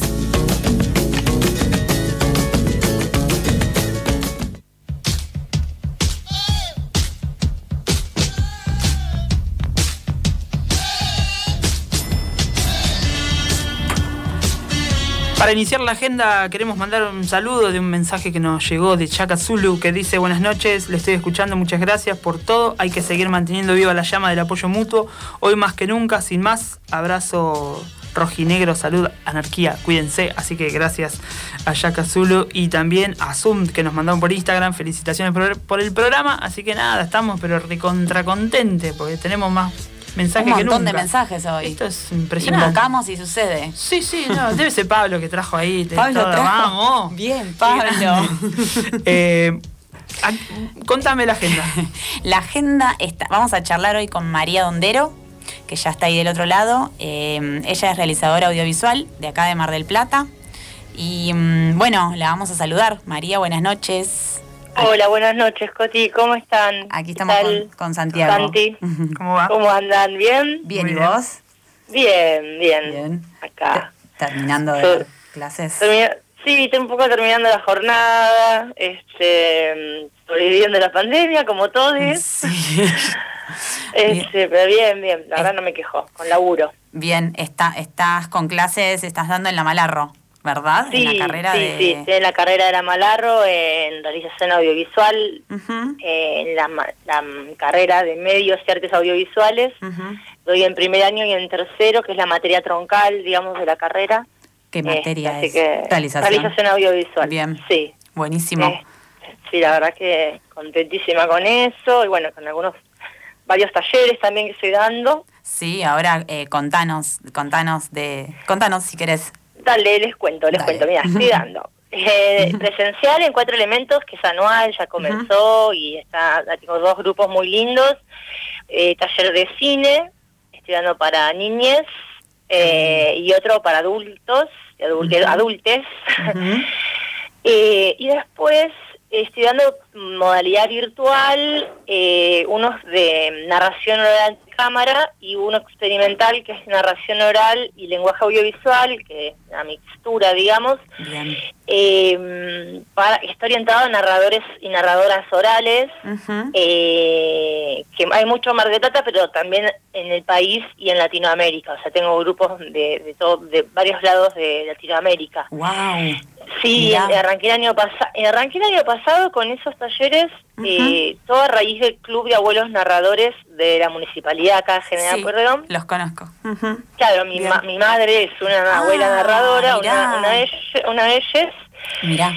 Para iniciar la agenda queremos mandar un saludo de un mensaje que nos llegó de Chaka Zulu que dice: buenas noches, le estoy escuchando, muchas gracias por todo, hay que seguir manteniendo viva la llama del apoyo mutuo, hoy más que nunca, sin más, abrazo rojinegro, salud, anarquía, cuídense, así que gracias a Chaka Zulu y también a Zoom que nos mandaron por Instagram, felicitaciones por, por el programa, así que nada, estamos pero recontra contentes porque tenemos más mensajes un que nunca. montón de mensajes hoy. Esto es impresionante. Invocamos y sucede. Sí, sí, no, debe ser Pablo que trajo ahí. Pablo todo, trajo. Vamos. Bien, Pablo. eh, a, contame la agenda. La agenda está. Vamos a charlar hoy con María Dondero, que ya está ahí del otro lado. Eh, ella es realizadora audiovisual de acá de Mar del Plata. Y mm, bueno, la vamos a saludar. María, buenas noches. Hola, buenas noches, Coti. ¿Cómo están? Aquí estamos con, con Santiago. Santi. ¿Cómo va? ¿Cómo andan? ¿Bien? Bien, ¿y vos? Bien, bien. Bien. Acá. Terminando de clases. Termina, sí, estoy un poco terminando la jornada, este, sobreviviendo la pandemia, como todos. Sí. Este, pero bien, bien. La verdad no me quejo, con laburo. Bien, está, estás con clases, estás dando en la Malarro, ¿verdad? Sí, en la carrera sí, de... sí, estoy en la carrera de la Malarro, en realización audiovisual, uh-huh. eh, en la, la carrera de medios y artes audiovisuales. Uh-huh. Doy en primer año y en tercero, que es la materia troncal, digamos, de la carrera. ¿Qué materia eh, es? Que, realización. Realización audiovisual. Bien. Sí. Buenísimo. Eh, sí, la verdad que contentísima con eso, y bueno, con algunos, varios talleres también que estoy dando. Sí, ahora eh, contanos, contanos de... Contanos si querés. Dale, les cuento, les Dale. cuento. Mira, estoy dando eh, presencial en Cuatro Elementos, que es anual, ya comenzó, uh-huh. y está, tengo dos grupos muy lindos. Eh, taller de cine, estoy dando para niñez, eh, uh-huh. y otro para adultos, adult- uh-huh. adultes. Uh-huh. eh, y después estoy dando modalidad virtual, eh, unos de narración oral de cámara y uno experimental que es narración oral y lenguaje audiovisual, que es una mixtura, digamos. Bien. Eh, para, está orientado a narradores y narradoras orales, uh-huh. eh, que hay mucho Mar del Plata, pero también en el país y en Latinoamérica. O sea, tengo grupos de, de, todo, de varios lados de Latinoamérica. Wow. Sí, en, arranqué, el año pasa, arranqué el año pasado con esos talleres, uh-huh. eh, todo a raíz del Club de Abuelos Narradores de la Municipalidad acá de General sí, Pueyrredón. Los conozco. Uh-huh. Claro, mi, ma, mi madre es una ah, abuela narradora, una, una, de ellas, una de ellas. Mirá.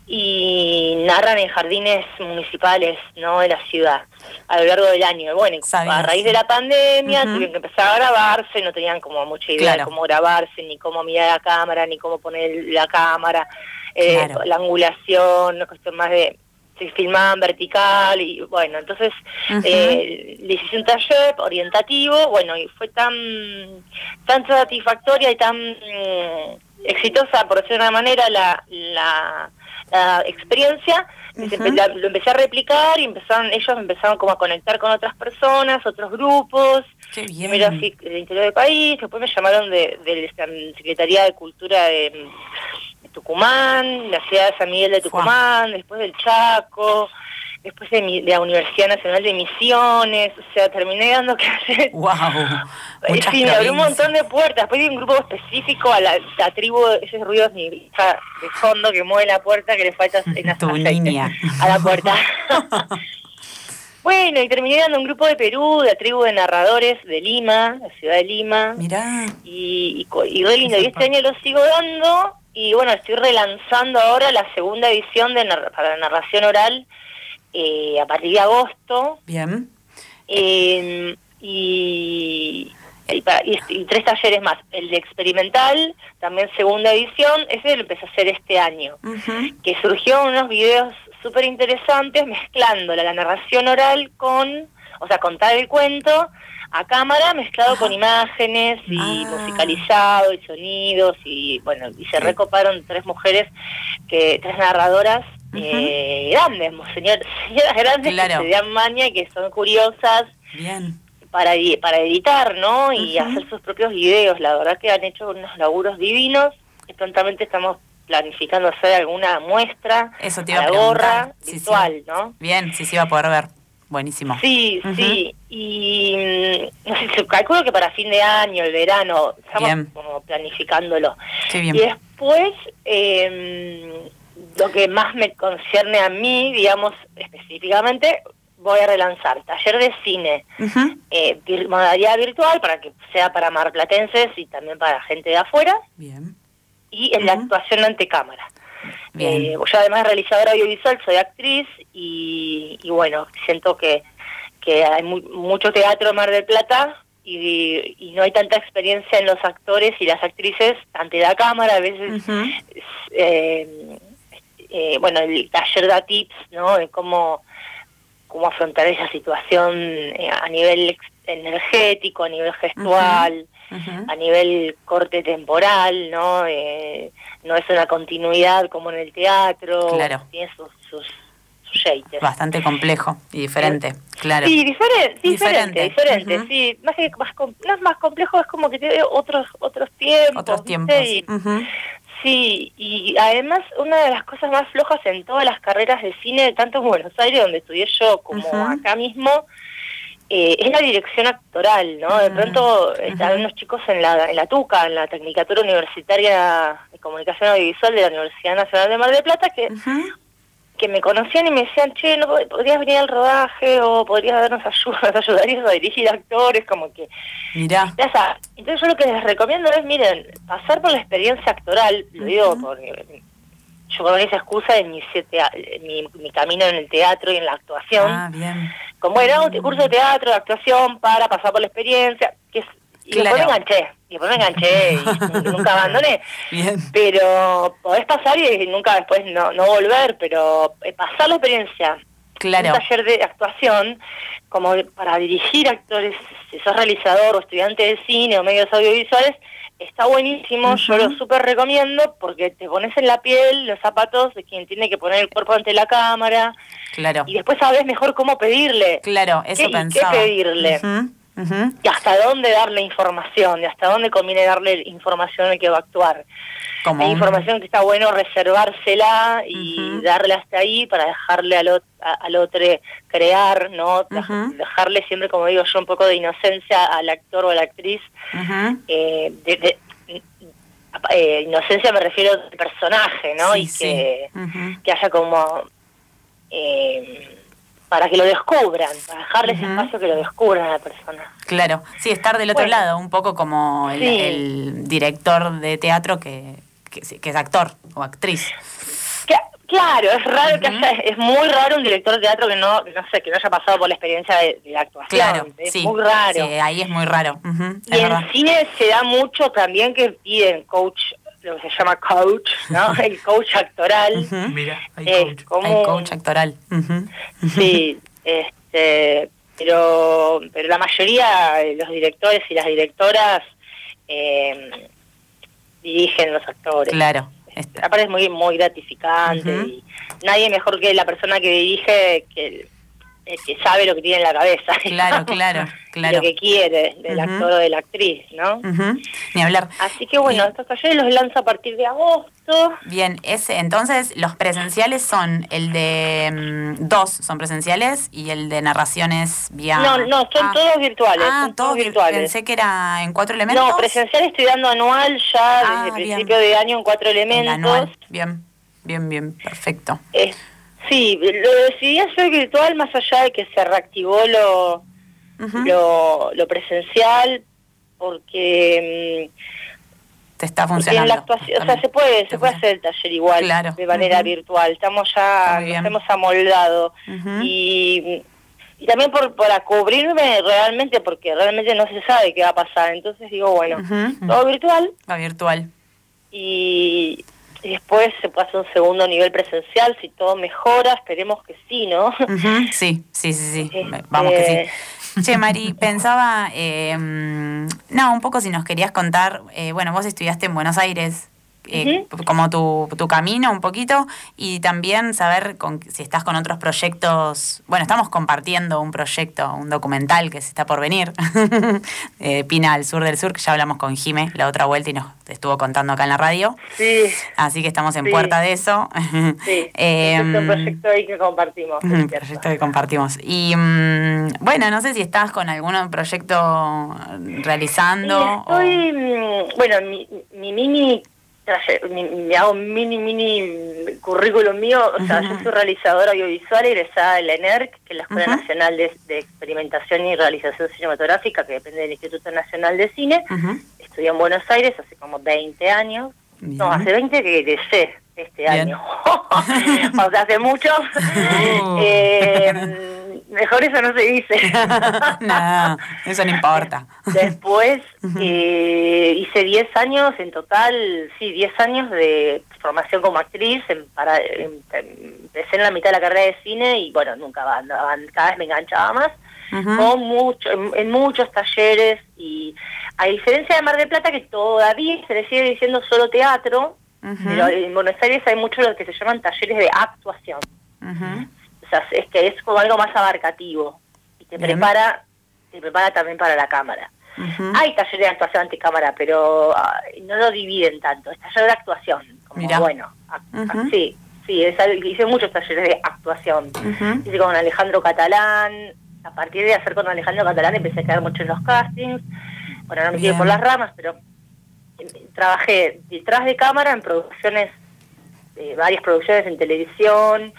Y narran en jardines municipales, ¿no?, de la ciudad, a lo largo del año. Bueno, Sabías. A raíz de la pandemia, uh-huh. tuvieron que empezar a grabarse, no tenían como mucha idea claro. de cómo grabarse, ni cómo mirar la cámara, ni cómo poner la cámara, eh, claro. la angulación, una cuestión más de se filmaban vertical y bueno, entonces uh-huh. eh, les hice un taller orientativo, bueno, y fue tan tan satisfactoria y tan eh, exitosa, por decirlo de una manera, la, la, la experiencia, que uh-huh. se, la, lo empecé a replicar y empezaron ellos empezaron como a conectar con otras personas, otros grupos. Qué bien. Primero así del interior del país, después me llamaron de, de la Secretaría de Cultura de, de Tucumán, la ciudad de San Miguel de Tucumán, wow. después del Chaco, después de, mi, de la Universidad Nacional de Misiones, o sea, terminé dando clases. ¡Wow! Sí, me abrió un montón de puertas. Después de un grupo específico a la, la tribu, ese ruido de mi hija de fondo que mueve la puerta, que le falta en tu niña a la puerta. Bueno, y terminé dando un grupo de Perú, de la tribu de narradores de Lima, la ciudad de Lima. Mirá. Y, y, y re lindo. Y este año lo sigo dando. Y bueno, estoy relanzando ahora la segunda edición de nar- para la narración oral eh, a partir de agosto. Bien. Eh, y, y, para, y, y tres talleres más. El de experimental, también segunda edición, ese lo empecé a hacer este año. Uh-huh. Que surgió unos videos súper interesantes mezclando la, la narración oral con, o sea, contar el cuento a cámara mezclado con imágenes y ah. musicalizado y sonidos y bueno, y se sí. recoparon tres mujeres, que tres narradoras uh-huh. eh, grandes, señor, señoras grandes claro. que se dan maña y que son curiosas. Bien. para para editar, ¿no? Y uh-huh. hacer sus propios videos. La verdad que han hecho unos laburos divinos y prontamente estamos planificando hacer alguna muestra. Eso te iba a a la gorra sí, virtual, sí. ¿no? Bien, sí, sí va a poder ver. Buenísimo. Sí, uh-huh. sí. Y no sé, se calculo que para fin de año, el verano, estamos bien. como planificándolo. Qué bien. Y después, eh, lo que más me concierne a mí, digamos, específicamente, voy a relanzar taller de cine, uh-huh. eh, modalidad virtual, para que sea para marplatenses y también para gente de afuera. Bien. Y en uh-huh. la actuación ante cámara. Bien. Eh, yo además de realizadora audiovisual soy actriz y, y bueno, siento que, que hay muy, mucho teatro en Mar del Plata y, y no hay tanta experiencia en los actores y las actrices ante la cámara. A veces, uh-huh. eh, eh, bueno, el taller da tips, ¿no? De cómo, cómo afrontar esa situación a nivel energético, a nivel gestual. Uh-huh. Uh-huh. A nivel corte temporal, ¿no? Eh, no es una continuidad como en el teatro. Claro. Tiene sus, sus, sus shaders. Bastante complejo y diferente, claro. Sí, diferente, diferente, diferente, uh-huh. sí. Más que más, no es más complejo, es como que tiene otros otros tiempos. Otros tiempos. Y, uh-huh. Sí, y además una de las cosas más flojas en todas las carreras de cine, tanto en Buenos Aires, donde estudié yo, como uh-huh. acá mismo, Eh, es la dirección actoral, ¿no? De pronto uh-huh. están unos chicos en la en la TUCA, en la Tecnicatura Universitaria de Comunicación Audiovisual de la Universidad Nacional de Mar del Plata, que uh-huh. que me conocían y me decían, che, ¿no podrías venir al rodaje o podrías darnos ayuda, nos ayudarías a dirigir actores? Como que... Mirá. Ya sabes. Entonces yo lo que les recomiendo es, miren, pasar por la experiencia actoral, lo digo uh-huh. porque yo con esa excusa inicié tea- mi, mi camino en el teatro y en la actuación. Ah, bien. Como era un curso de teatro, de actuación, para pasar por la experiencia, que es, y claro. después me enganché, y después me enganché y nunca abandoné. Bien. Pero podés pasar y nunca después no, no volver, pero pasar la experiencia. Claro. Un taller de actuación, como para dirigir actores, si sos realizador o estudiante de cine o medios audiovisuales, está buenísimo, uh-huh. yo lo súper recomiendo porque te pones en la piel los zapatos de quien tiene que poner el cuerpo ante la cámara. Claro. Y después sabes mejor cómo pedirle. Claro, eso ¿Qué, pensaba. ¿Qué pedirle? Uh-huh. Uh-huh. Y hasta dónde darle información, y hasta dónde conviene darle información al que va a actuar. Como Hay un... información que está bueno reservársela y uh-huh. darle hasta ahí para dejarle al, ot- a, al otro crear, ¿no? Uh-huh. Dejarle siempre, como digo yo, un poco de inocencia al actor o a la actriz. Uh-huh. Eh, de, de, eh, inocencia me refiero al personaje, ¿no? Sí, y sí. que, uh-huh. que haya como... Eh, para que lo descubran, para dejarles uh-huh. espacio que lo descubran a la persona. Claro, sí, estar del otro bueno, lado, un poco como el, sí. el director de teatro que, que, que es actor o actriz. Que, claro, es raro uh-huh. que haya, es muy raro un director de teatro que no, que no sé, que no haya pasado por la experiencia de, de la actuación. Claro, es sí, muy raro. Sí, ahí es muy raro. Uh-huh, y en verdad. Cine se da mucho también que piden coach lo que se llama coach, ¿no? El coach actoral. Uh-huh. Mira, hay es coach. como, hay coach actoral. Uh-huh. Sí, este, pero, pero la mayoría de los directores y las directoras eh, dirigen los actores. Claro. Este, aparte es muy, muy gratificante uh-huh. y nadie mejor que la persona que dirige que el, el que sabe lo que tiene en la cabeza. Claro, claro, claro. Lo que quiere del uh-huh. actor o de la actriz, ¿no? Uh-huh. Ni hablar. Así que bueno, estos talleres los lanzo a partir de agosto. Bien, ese, entonces los presenciales son el de um, dos son presenciales y el de narraciones vía. No, no, son ah. todos virtuales. Ah, son todos virtuales. Pensé que era en cuatro elementos. No, presencial estoy dando anual ya ah, desde bien. principio de año en cuatro elementos. Anual. Bien, bien, bien, perfecto. Es, sí, lo decidí hacer virtual más allá de que se reactivó lo, uh-huh. lo, lo presencial porque te está funcionando. La actuación, o sea, se puede, se puede hacer el taller igual, claro. de manera uh-huh. virtual. Estamos ya, nos hemos amoldado. Uh-huh. Y, y también por para cubrirme realmente, porque realmente no se sabe qué va a pasar. Entonces digo, bueno, uh-huh. todo virtual. Va virtual. Y, y después se puede hacer un segundo nivel presencial, si todo mejora, esperemos que sí, ¿no? Uh-huh. Sí, sí, sí, sí. Este... Vamos que sí. Che, Mari, pensaba, eh, no, un poco si nos querías contar, eh, bueno, vos estudiaste en Buenos Aires, eh, uh-huh. como tu, tu camino un poquito, y también saber con, si estás con otros proyectos. Bueno, estamos compartiendo un proyecto, un documental que se está por venir, eh, Pina al sur del sur, que ya hablamos con Jime la otra vuelta y nos estuvo contando acá en la radio. Sí. Así que estamos en sí. puerta de eso. Sí, eh, es un proyecto ahí que compartimos. Un proyecto que compartimos. Y um, bueno, no sé si estás con algún proyecto realizando. Sí, estoy, o... bueno, mi, mi mini... Mi, mi, hago un mini, mini currículum mío, o sea, uh-huh. yo soy realizadora audiovisual egresada de la ENERC, que es la Escuela uh-huh. Nacional de, de Experimentación y Realización Cinematográfica, que depende del Instituto Nacional de Cine. Uh-huh. Estudié en Buenos Aires hace como veinte años. Bien. No, hace veinte que egresé este Bien. año. O sea, hace mucho. Oh. eh, Mejor eso no se dice. No, eso no importa. Después eh, hice diez años en total, sí, diez años de formación como actriz. En, para, en, empecé en la mitad de la carrera de cine y bueno, nunca va, cada vez me enganchaba más. Uh-huh. Con mucho, en, en muchos talleres y a diferencia de Mar del Plata, que todavía se le sigue diciendo solo teatro, uh-huh. pero en Buenos Aires hay muchos lo que se llaman talleres de actuación. Uh-huh. O sea, es que es como algo más abarcativo y te Bien. prepara te prepara también para la cámara. Uh-huh. Hay talleres de actuación antecámara, pero uh, no lo dividen tanto. Es taller de actuación, como Mirá. bueno. Act- uh-huh. Sí, sí, es, hice muchos talleres de actuación. Uh-huh. Hice con Alejandro Catalán. A partir de hacer con Alejandro Catalán empecé a quedar mucho en los castings. Bueno, no me quiero por las ramas, pero eh, trabajé detrás de cámara en producciones, eh, varias producciones en televisión,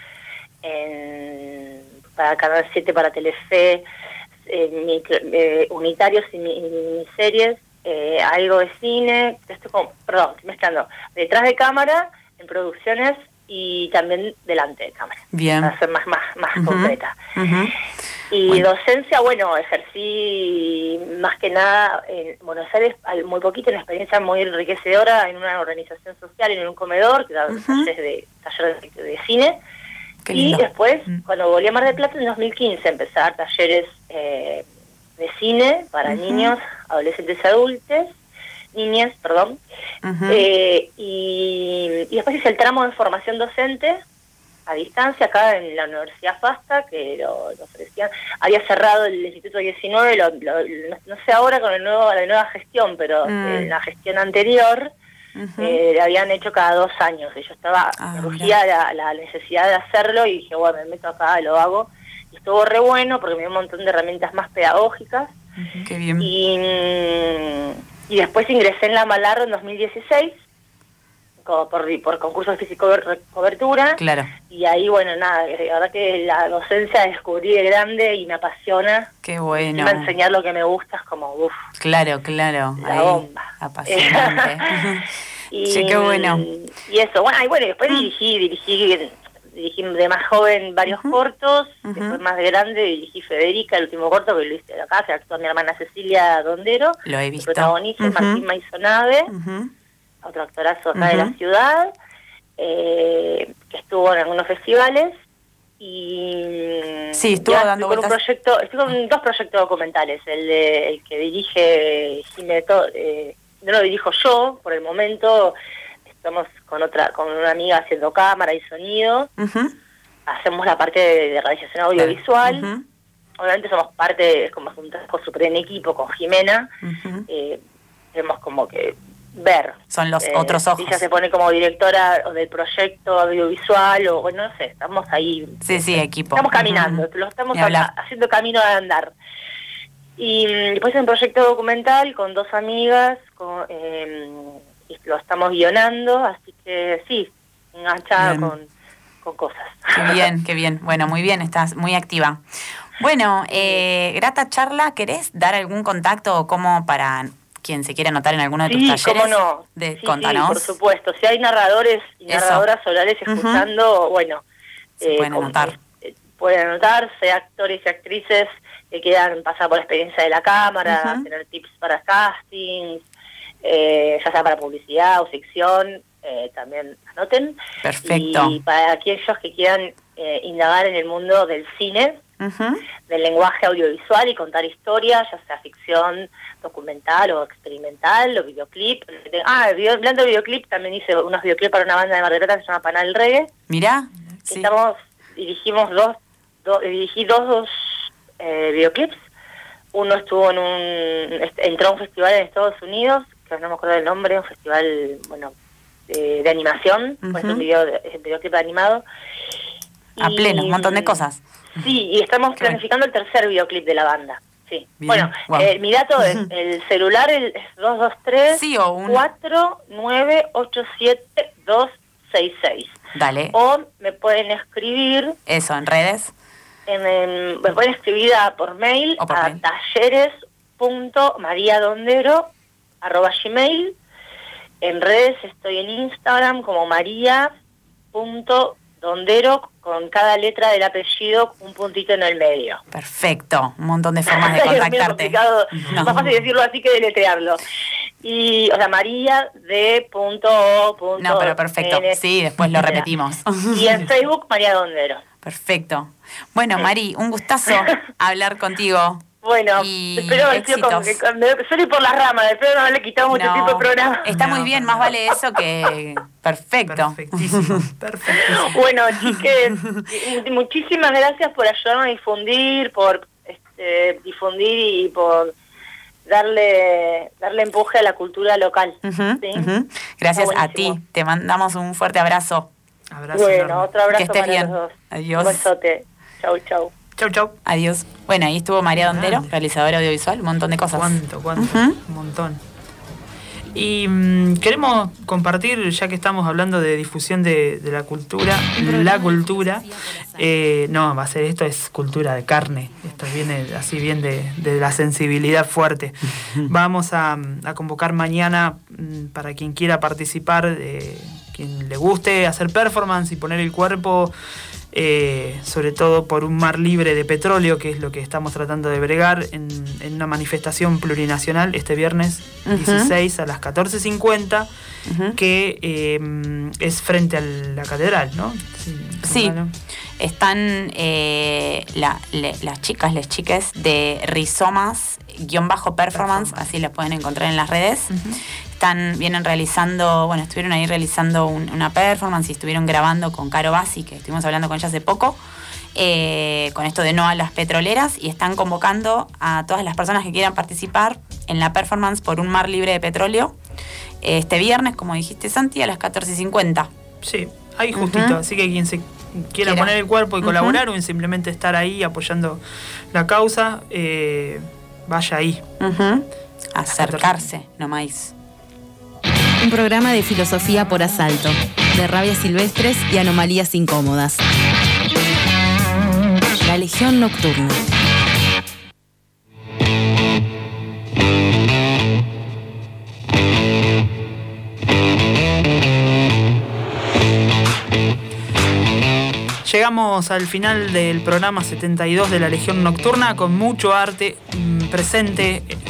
en, para Canal siete, para Telefe, eh, mi, eh, unitarios y miniseries, eh, algo de cine, estoy como, perdón, estoy mezclando, detrás de cámara, en producciones y también delante de cámara. Bien. Para ser más, más, más uh-huh. concreta. Uh-huh. Y bueno. docencia, bueno, ejercí más que nada en Buenos Aires, muy poquito, una experiencia muy enriquecedora en una organización social, en un comedor, que era uh-huh. talleres de, taller de, de cine. Qué y lindo. Después, uh-huh. cuando volví a Mar del Plata en dos mil quince, empecé a dar talleres eh, de cine para uh-huh. niños, adolescentes y adultos, niñas, perdón. Uh-huh. Eh, y, y después hice el tramo de formación docente a distancia acá en la Universidad FASTA, que lo, lo ofrecían. Había cerrado el Instituto diecinueve, lo, lo, no, no sé ahora con el nuevo, la nueva gestión, pero mm. en la gestión anterior uh-huh. eh, habían hecho cada dos años. Y yo estaba, ah, me urgía la, la necesidad de hacerlo y dije, bueno, me meto acá, lo hago. Y estuvo re bueno porque me dio un montón de herramientas más pedagógicas. Uh-huh. Qué bien. Y, y después ingresé en la Malarro en dos mil dieciséis. Por, por concurso de físico cobertura. Claro. Y ahí, bueno, nada, la verdad que la docencia descubrí de grande y me apasiona. Qué bueno. Y me enseñar lo que me gusta es como, uff. Claro, claro. La ahí, bomba. Apasionante. y, sí, qué bueno. Y eso, bueno, y bueno, después mm. dirigí, dirigí, dirigí de más joven varios uh-huh. cortos, uh-huh. después más de grande dirigí Federica, el último corto que lo hice acá, que actuó mi hermana Cecilia Dondero. Lo he visto. El protagonista, uh-huh. Martín Maisonave. Uh-huh. otro actorazo acá Uh-huh. de la ciudad, eh, que estuvo en algunos festivales. Y Sí, estuvo ya dando estoy con un vueltas. proyecto, estoy con dos proyectos documentales, el, de, el que dirige Jimé, To- eh, no lo dirijo yo por el momento, estamos con otra, con una amiga haciendo cámara y sonido, Uh-huh. hacemos la parte de, de realización audiovisual, Uh-huh. obviamente somos parte, es como un trabajo súper en equipo con Jimena, Uh-huh. eh, tenemos como que ver. Son los Eh, otros ojos. Ella se pone como directora o del proyecto audiovisual, o bueno, no sé, estamos ahí. Sí, sí, equipo. Estamos caminando, Uh-huh. lo estamos Ni hablar. a- haciendo camino a andar. Y mm, después un proyecto documental con dos amigas, con, eh, y lo estamos guionando, así que sí, enganchada Bien. con, con cosas. Qué bien, qué bien. Bueno, muy bien, estás muy activa. Bueno, eh, grata charla, ¿querés dar algún contacto o cómo para quien se quiera anotar en alguno de tus Sí, talleres? cómo no. De, Sí, contanos. sí, por supuesto. Si hay narradores y Eso. narradoras orales Ujú. escuchando, bueno, Se eh, pueden como- anotar. eh, pueden anotarse, actores y actrices que quieran pasar por la experiencia de la cámara, Ujú. tener tips para castings, eh, ya sea para publicidad o ficción, eh, también anoten. Perfecto. Y para aquellos que quieran eh, indagar en el mundo del cine, Ujú. del lenguaje audiovisual y contar historias, ya sea ficción, documental o experimental, o videoclip. Ah, el video, hablando de videoclip, también hice unos videoclips para una banda de Mar del Plata que se llama Panal Reggae. Mirá. Sí. Estamos, dirigimos dos, do- dirigí dos, dos eh, videoclips. Uno estuvo en un, est- entró a un festival en Estados Unidos, que no me acuerdo del nombre, un festival, bueno, de, de animación, pues Ujú. un video, de- es un videoclip animado. A Y- pleno, un montón de cosas. Sí, y estamos planificando el tercer videoclip de la banda. Sí. Bien, Bueno, guau. eh, mi dato es el celular el, es dos dos tres, Sí, o un- cuatro nueve ocho siete dos seis seis. Dale. O me pueden escribir, Eso, en redes. en, en- me pueden escribir a, por mail O por a mail. talleres.mariadondero arroba gmail. En redes estoy en Instagram como maria.dondero con cada letra del apellido un puntito en el medio. Perfecto. Un montón de formas de Es medio contactarte. complicado, No. más fácil decirlo así que deletrearlo. Y, o sea, María de punto o punto No, pero perfecto. N, Sí, después lo etcétera. repetimos. Y en Facebook, María Dondero. Perfecto. Bueno, Mari, un gustazo hablar contigo. Bueno, Y espero haber sido como éxitos. que me suelo ir por las ramas, espero no haberle quitado mucho No, tiempo de programa. Está muy bien, más vale eso que perfecto. Perfectísimo, perfectísimo. Bueno, chiques, mu- muchísimas gracias por ayudarnos a difundir, por este, difundir y por darle darle empuje a la cultura local. Ujú, ¿sí? ujú. Gracias Está a ti. buenísimo. Te mandamos un fuerte abrazo. Abrazo Bueno, enorme. otro abrazo Que estés para bien. los dos. Adiós. Un besote. Chau, chau. Chau, chau. Adiós. Bueno, ahí estuvo María Dondero, Grande. realizadora audiovisual, un montón de cosas. ¿Cuánto, cuánto? Ujú. Un montón. Y mm, queremos compartir, ya que estamos hablando de difusión de, de la cultura, la cultura, eh, no, va a ser esto es cultura de carne, esto viene así bien de, de la sensibilidad fuerte. Vamos a, a convocar mañana mm, para quien quiera participar, eh, quien le guste hacer performance y poner el cuerpo, eh, sobre todo por un mar libre de petróleo, que es lo que estamos tratando de bregar en, en una manifestación plurinacional este viernes Ujú. dieciséis a las catorce cincuenta, Ujú. que eh, es frente a la catedral, ¿no? Sí. Sí, Bueno. están eh, la- le- las chicas, las chiques de Rizomas guión bajo performance, así las pueden encontrar en las redes. Están, vienen realizando, bueno, estuvieron ahí realizando un- una performance y estuvieron grabando con Caro Bassi, que estuvimos hablando con ella hace poco, eh, con esto de no a las petroleras, y están convocando a todas las personas que quieran participar en la performance por un mar libre de petróleo, eh, este viernes, como dijiste, Santi, a las catorce cincuenta. Sí, ahí justito. Ujú. Así que quien se quiera Quiera. poner el cuerpo y Ujú. colaborar o simplemente estar ahí apoyando la causa, eh, vaya ahí. Ujú. Acercarse, no más. Un programa de filosofía por asalto, de rabias silvestres y anomalías incómodas. La Legión Nocturna. Llegamos al final del programa setenta y dos de la Legión Nocturna con mucho arte mm, presente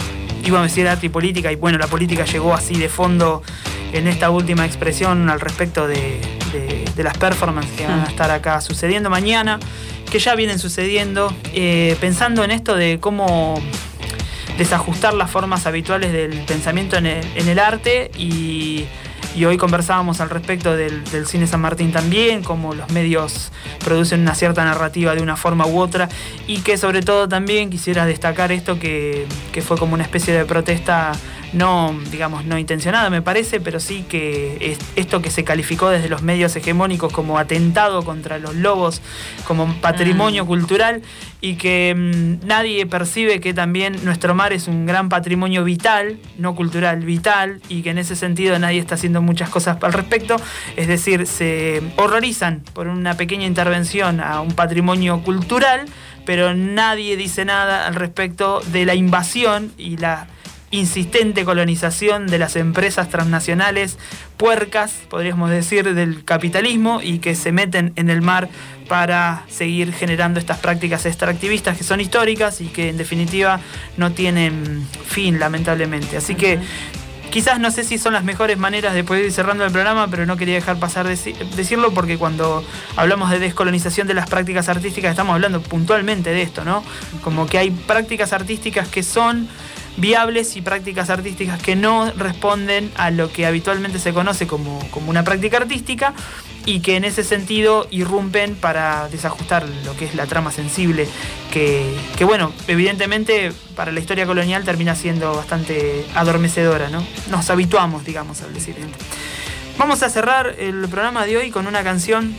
iba a decir arte y política, y bueno, la política llegó así de fondo en esta última expresión al respecto de, de, de las performances que van a estar acá sucediendo mañana, que ya vienen sucediendo, eh, pensando en esto de cómo desajustar las formas habituales del pensamiento en el, en el arte, y, y hoy conversábamos al respecto del, del cine San Martín también, cómo los medios producen una cierta narrativa de una forma u otra, y que sobre todo también quisiera destacar esto que, que fue como una especie de protesta no, digamos, no intencionada, me parece, pero sí que es esto que se calificó desde los medios hegemónicos como atentado contra los lobos, como patrimonio mm. cultural, y que mmm, nadie percibe que también nuestro mar es un gran patrimonio vital, no cultural, vital, y que en ese sentido nadie está haciendo muchas cosas al respecto. Es decir, se horrorizan por una pequeña intervención a un patrimonio cultural, pero nadie dice nada al respecto de la invasión y la insistente colonización de las empresas transnacionales puercas, podríamos decir, del capitalismo, y que se meten en el mar para seguir generando estas prácticas extractivistas que son históricas y que en definitiva no tienen fin, lamentablemente. Así que quizás no sé si son las mejores maneras de poder ir cerrando el programa, pero no quería dejar pasar de decirlo, porque cuando hablamos de descolonización de las prácticas artísticas estamos hablando puntualmente de esto, ¿no? Como que hay prácticas artísticas que son viables y prácticas artísticas que no responden a lo que habitualmente se conoce como, como una práctica artística, y que en ese sentido irrumpen para desajustar lo que es la trama sensible, que, que bueno, evidentemente para la historia colonial termina siendo bastante adormecedora, ¿no? Nos habituamos, digamos, al decir esto. Vamos a cerrar el programa de hoy con una canción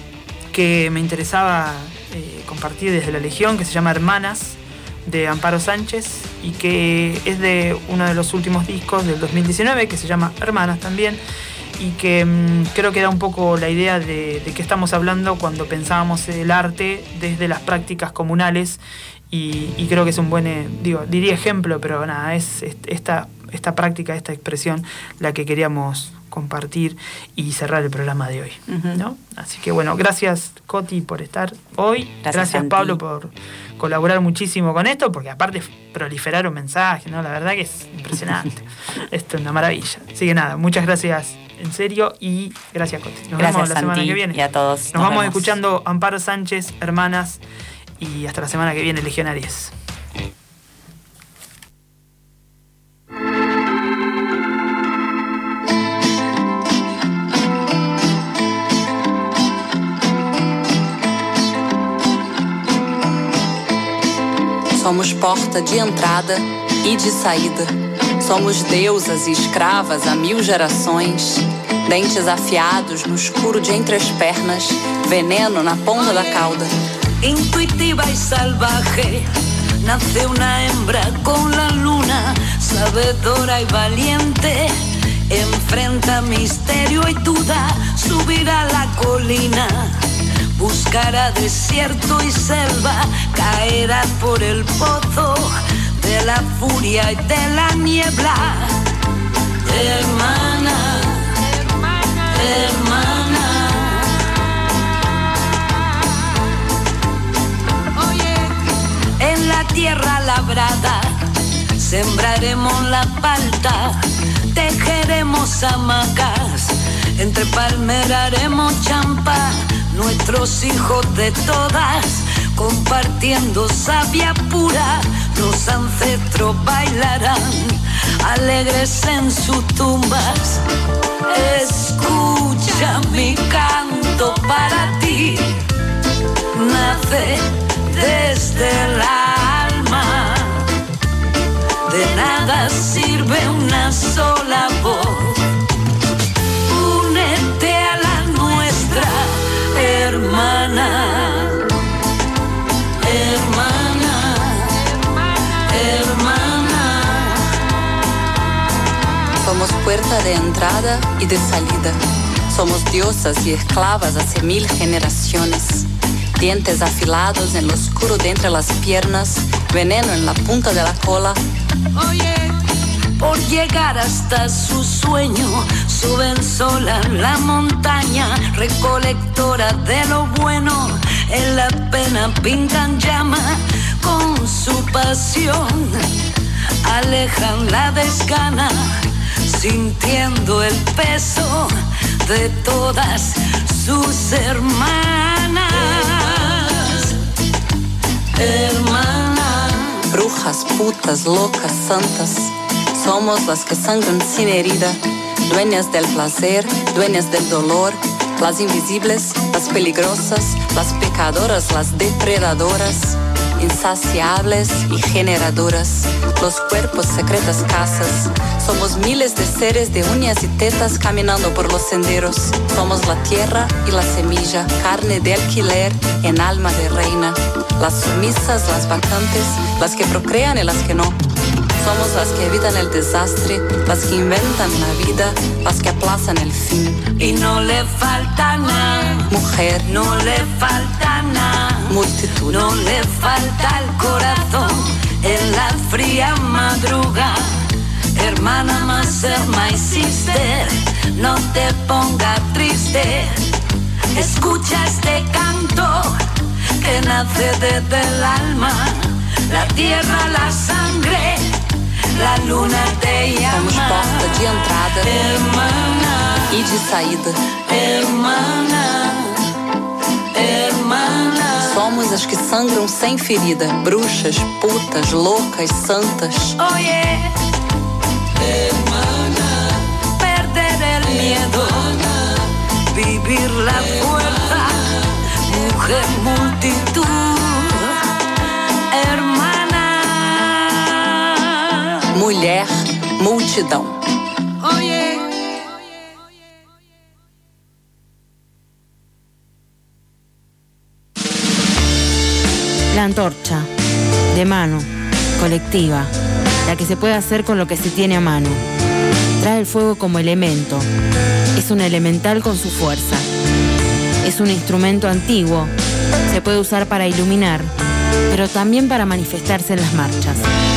que me interesaba eh, compartir desde la Legión, que se llama Hermanas, de Amparo Sánchez, y que es de uno de los últimos discos del dos mil diecinueve, que se llama Hermanas también, y que mmm, creo que da un poco la idea de, de qué estamos hablando cuando pensábamos el arte desde las prácticas comunales, y, y creo que es un buen, eh, digo, diría ejemplo, pero nada, es esta, esta práctica, esta expresión la que queríamos compartir y cerrar el programa de hoy, uh-huh. ¿no? Así que bueno, gracias Coti por estar hoy, gracias, gracias Pablo por colaborar muchísimo con esto, porque aparte proliferaron mensajes, ¿no? La verdad que es impresionante. Esto es una maravilla. Así que nada, muchas gracias en serio, y gracias Coti. Nos gracias, vemos la Santi, semana que viene. Y a todos. Nos, nos vamos vemos. escuchando Amparo Sánchez, Hermanas, y hasta la semana que viene, Legionarias. Somos porta de entrada e de saída. Somos deusas e escravas há mil gerações. Dentes afiados no escuro de entre as pernas. Veneno na ponta da cauda. Intuitiva y salvaje, nace una hembra con la luna, sabedora y valiente. Enfrenta misterio y duda, subirá la colina. Buscará desierto y selva, caerá por el pozo de la furia y de la niebla. Hermana, hermana, oye, en la tierra labrada sembraremos la palta, tejeremos hamacas, entre palmeraremos champa. Nuestros hijos de todas, compartiendo savia pura, los ancestros bailarán, alegres en sus tumbas. Escucha mi canto para ti, nace desde el alma. De nada sirve una sola voz. Únete a la nuestra. Hermana, hermana, hermana. Somos puerta de entrada y de salida. Somos diosas y esclavas hace mil generaciones. Dientes afilados en lo oscuro de entre las piernas. Veneno en la punta de la cola. Oye, por llegar hasta su sueño, suben sola la montaña, recolectora de lo bueno, en la pena pintan llama con su pasión. alejan la desgana, sintiendo el peso de todas sus hermanas. Hermanas, brujas, putas, locas, santas, somos las que sangran sin herida, dueñas del placer, dueñas del dolor, las invisibles, las peligrosas, las pecadoras, las depredadoras, insaciables y generadoras, los cuerpos, secretas casas. Somos miles de seres de uñas y tetas caminando por los senderos. Somos la tierra y la semilla, carne de alquiler en alma de reina. Las sumisas, las vacantes, las que procrean y las que no. Somos las que evitan el desastre, las que inventan la vida, las que aplazan el fin. Y no le falta nada, mujer, no le falta nada, multitud, no le falta el corazón en la fría madrugada. Hermana, más hermana y sister, no te pongas triste. Escucha este canto que nace desde el alma, la tierra, la sangre, la luna te llama. Somos porta de entrada, hermana, e de saída, hermana, hermana. Somos as que sangram sem ferida, bruxas, putas, loucas, santas. Oh yeah. Hermana, perder el miedo, hermana, vivir la fuerza, mujer multitud, hermana, mulher, multidão. Oh yeah. La antorcha, de mano, colectiva, la que se puede hacer con lo que se tiene a mano. Trae el fuego como elemento. Es un elemental con su fuerza. Es un instrumento antiguo. Se puede usar para iluminar, pero también para manifestarse en las marchas.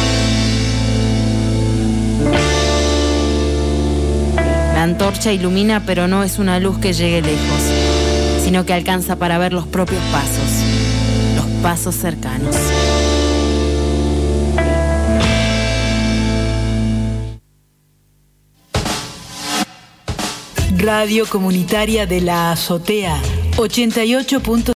La antorcha ilumina, pero no es una luz que llegue lejos, sino que alcanza para ver los propios pasos, los pasos cercanos. Radio Comunitaria de la Azotea, ochenta y ocho punto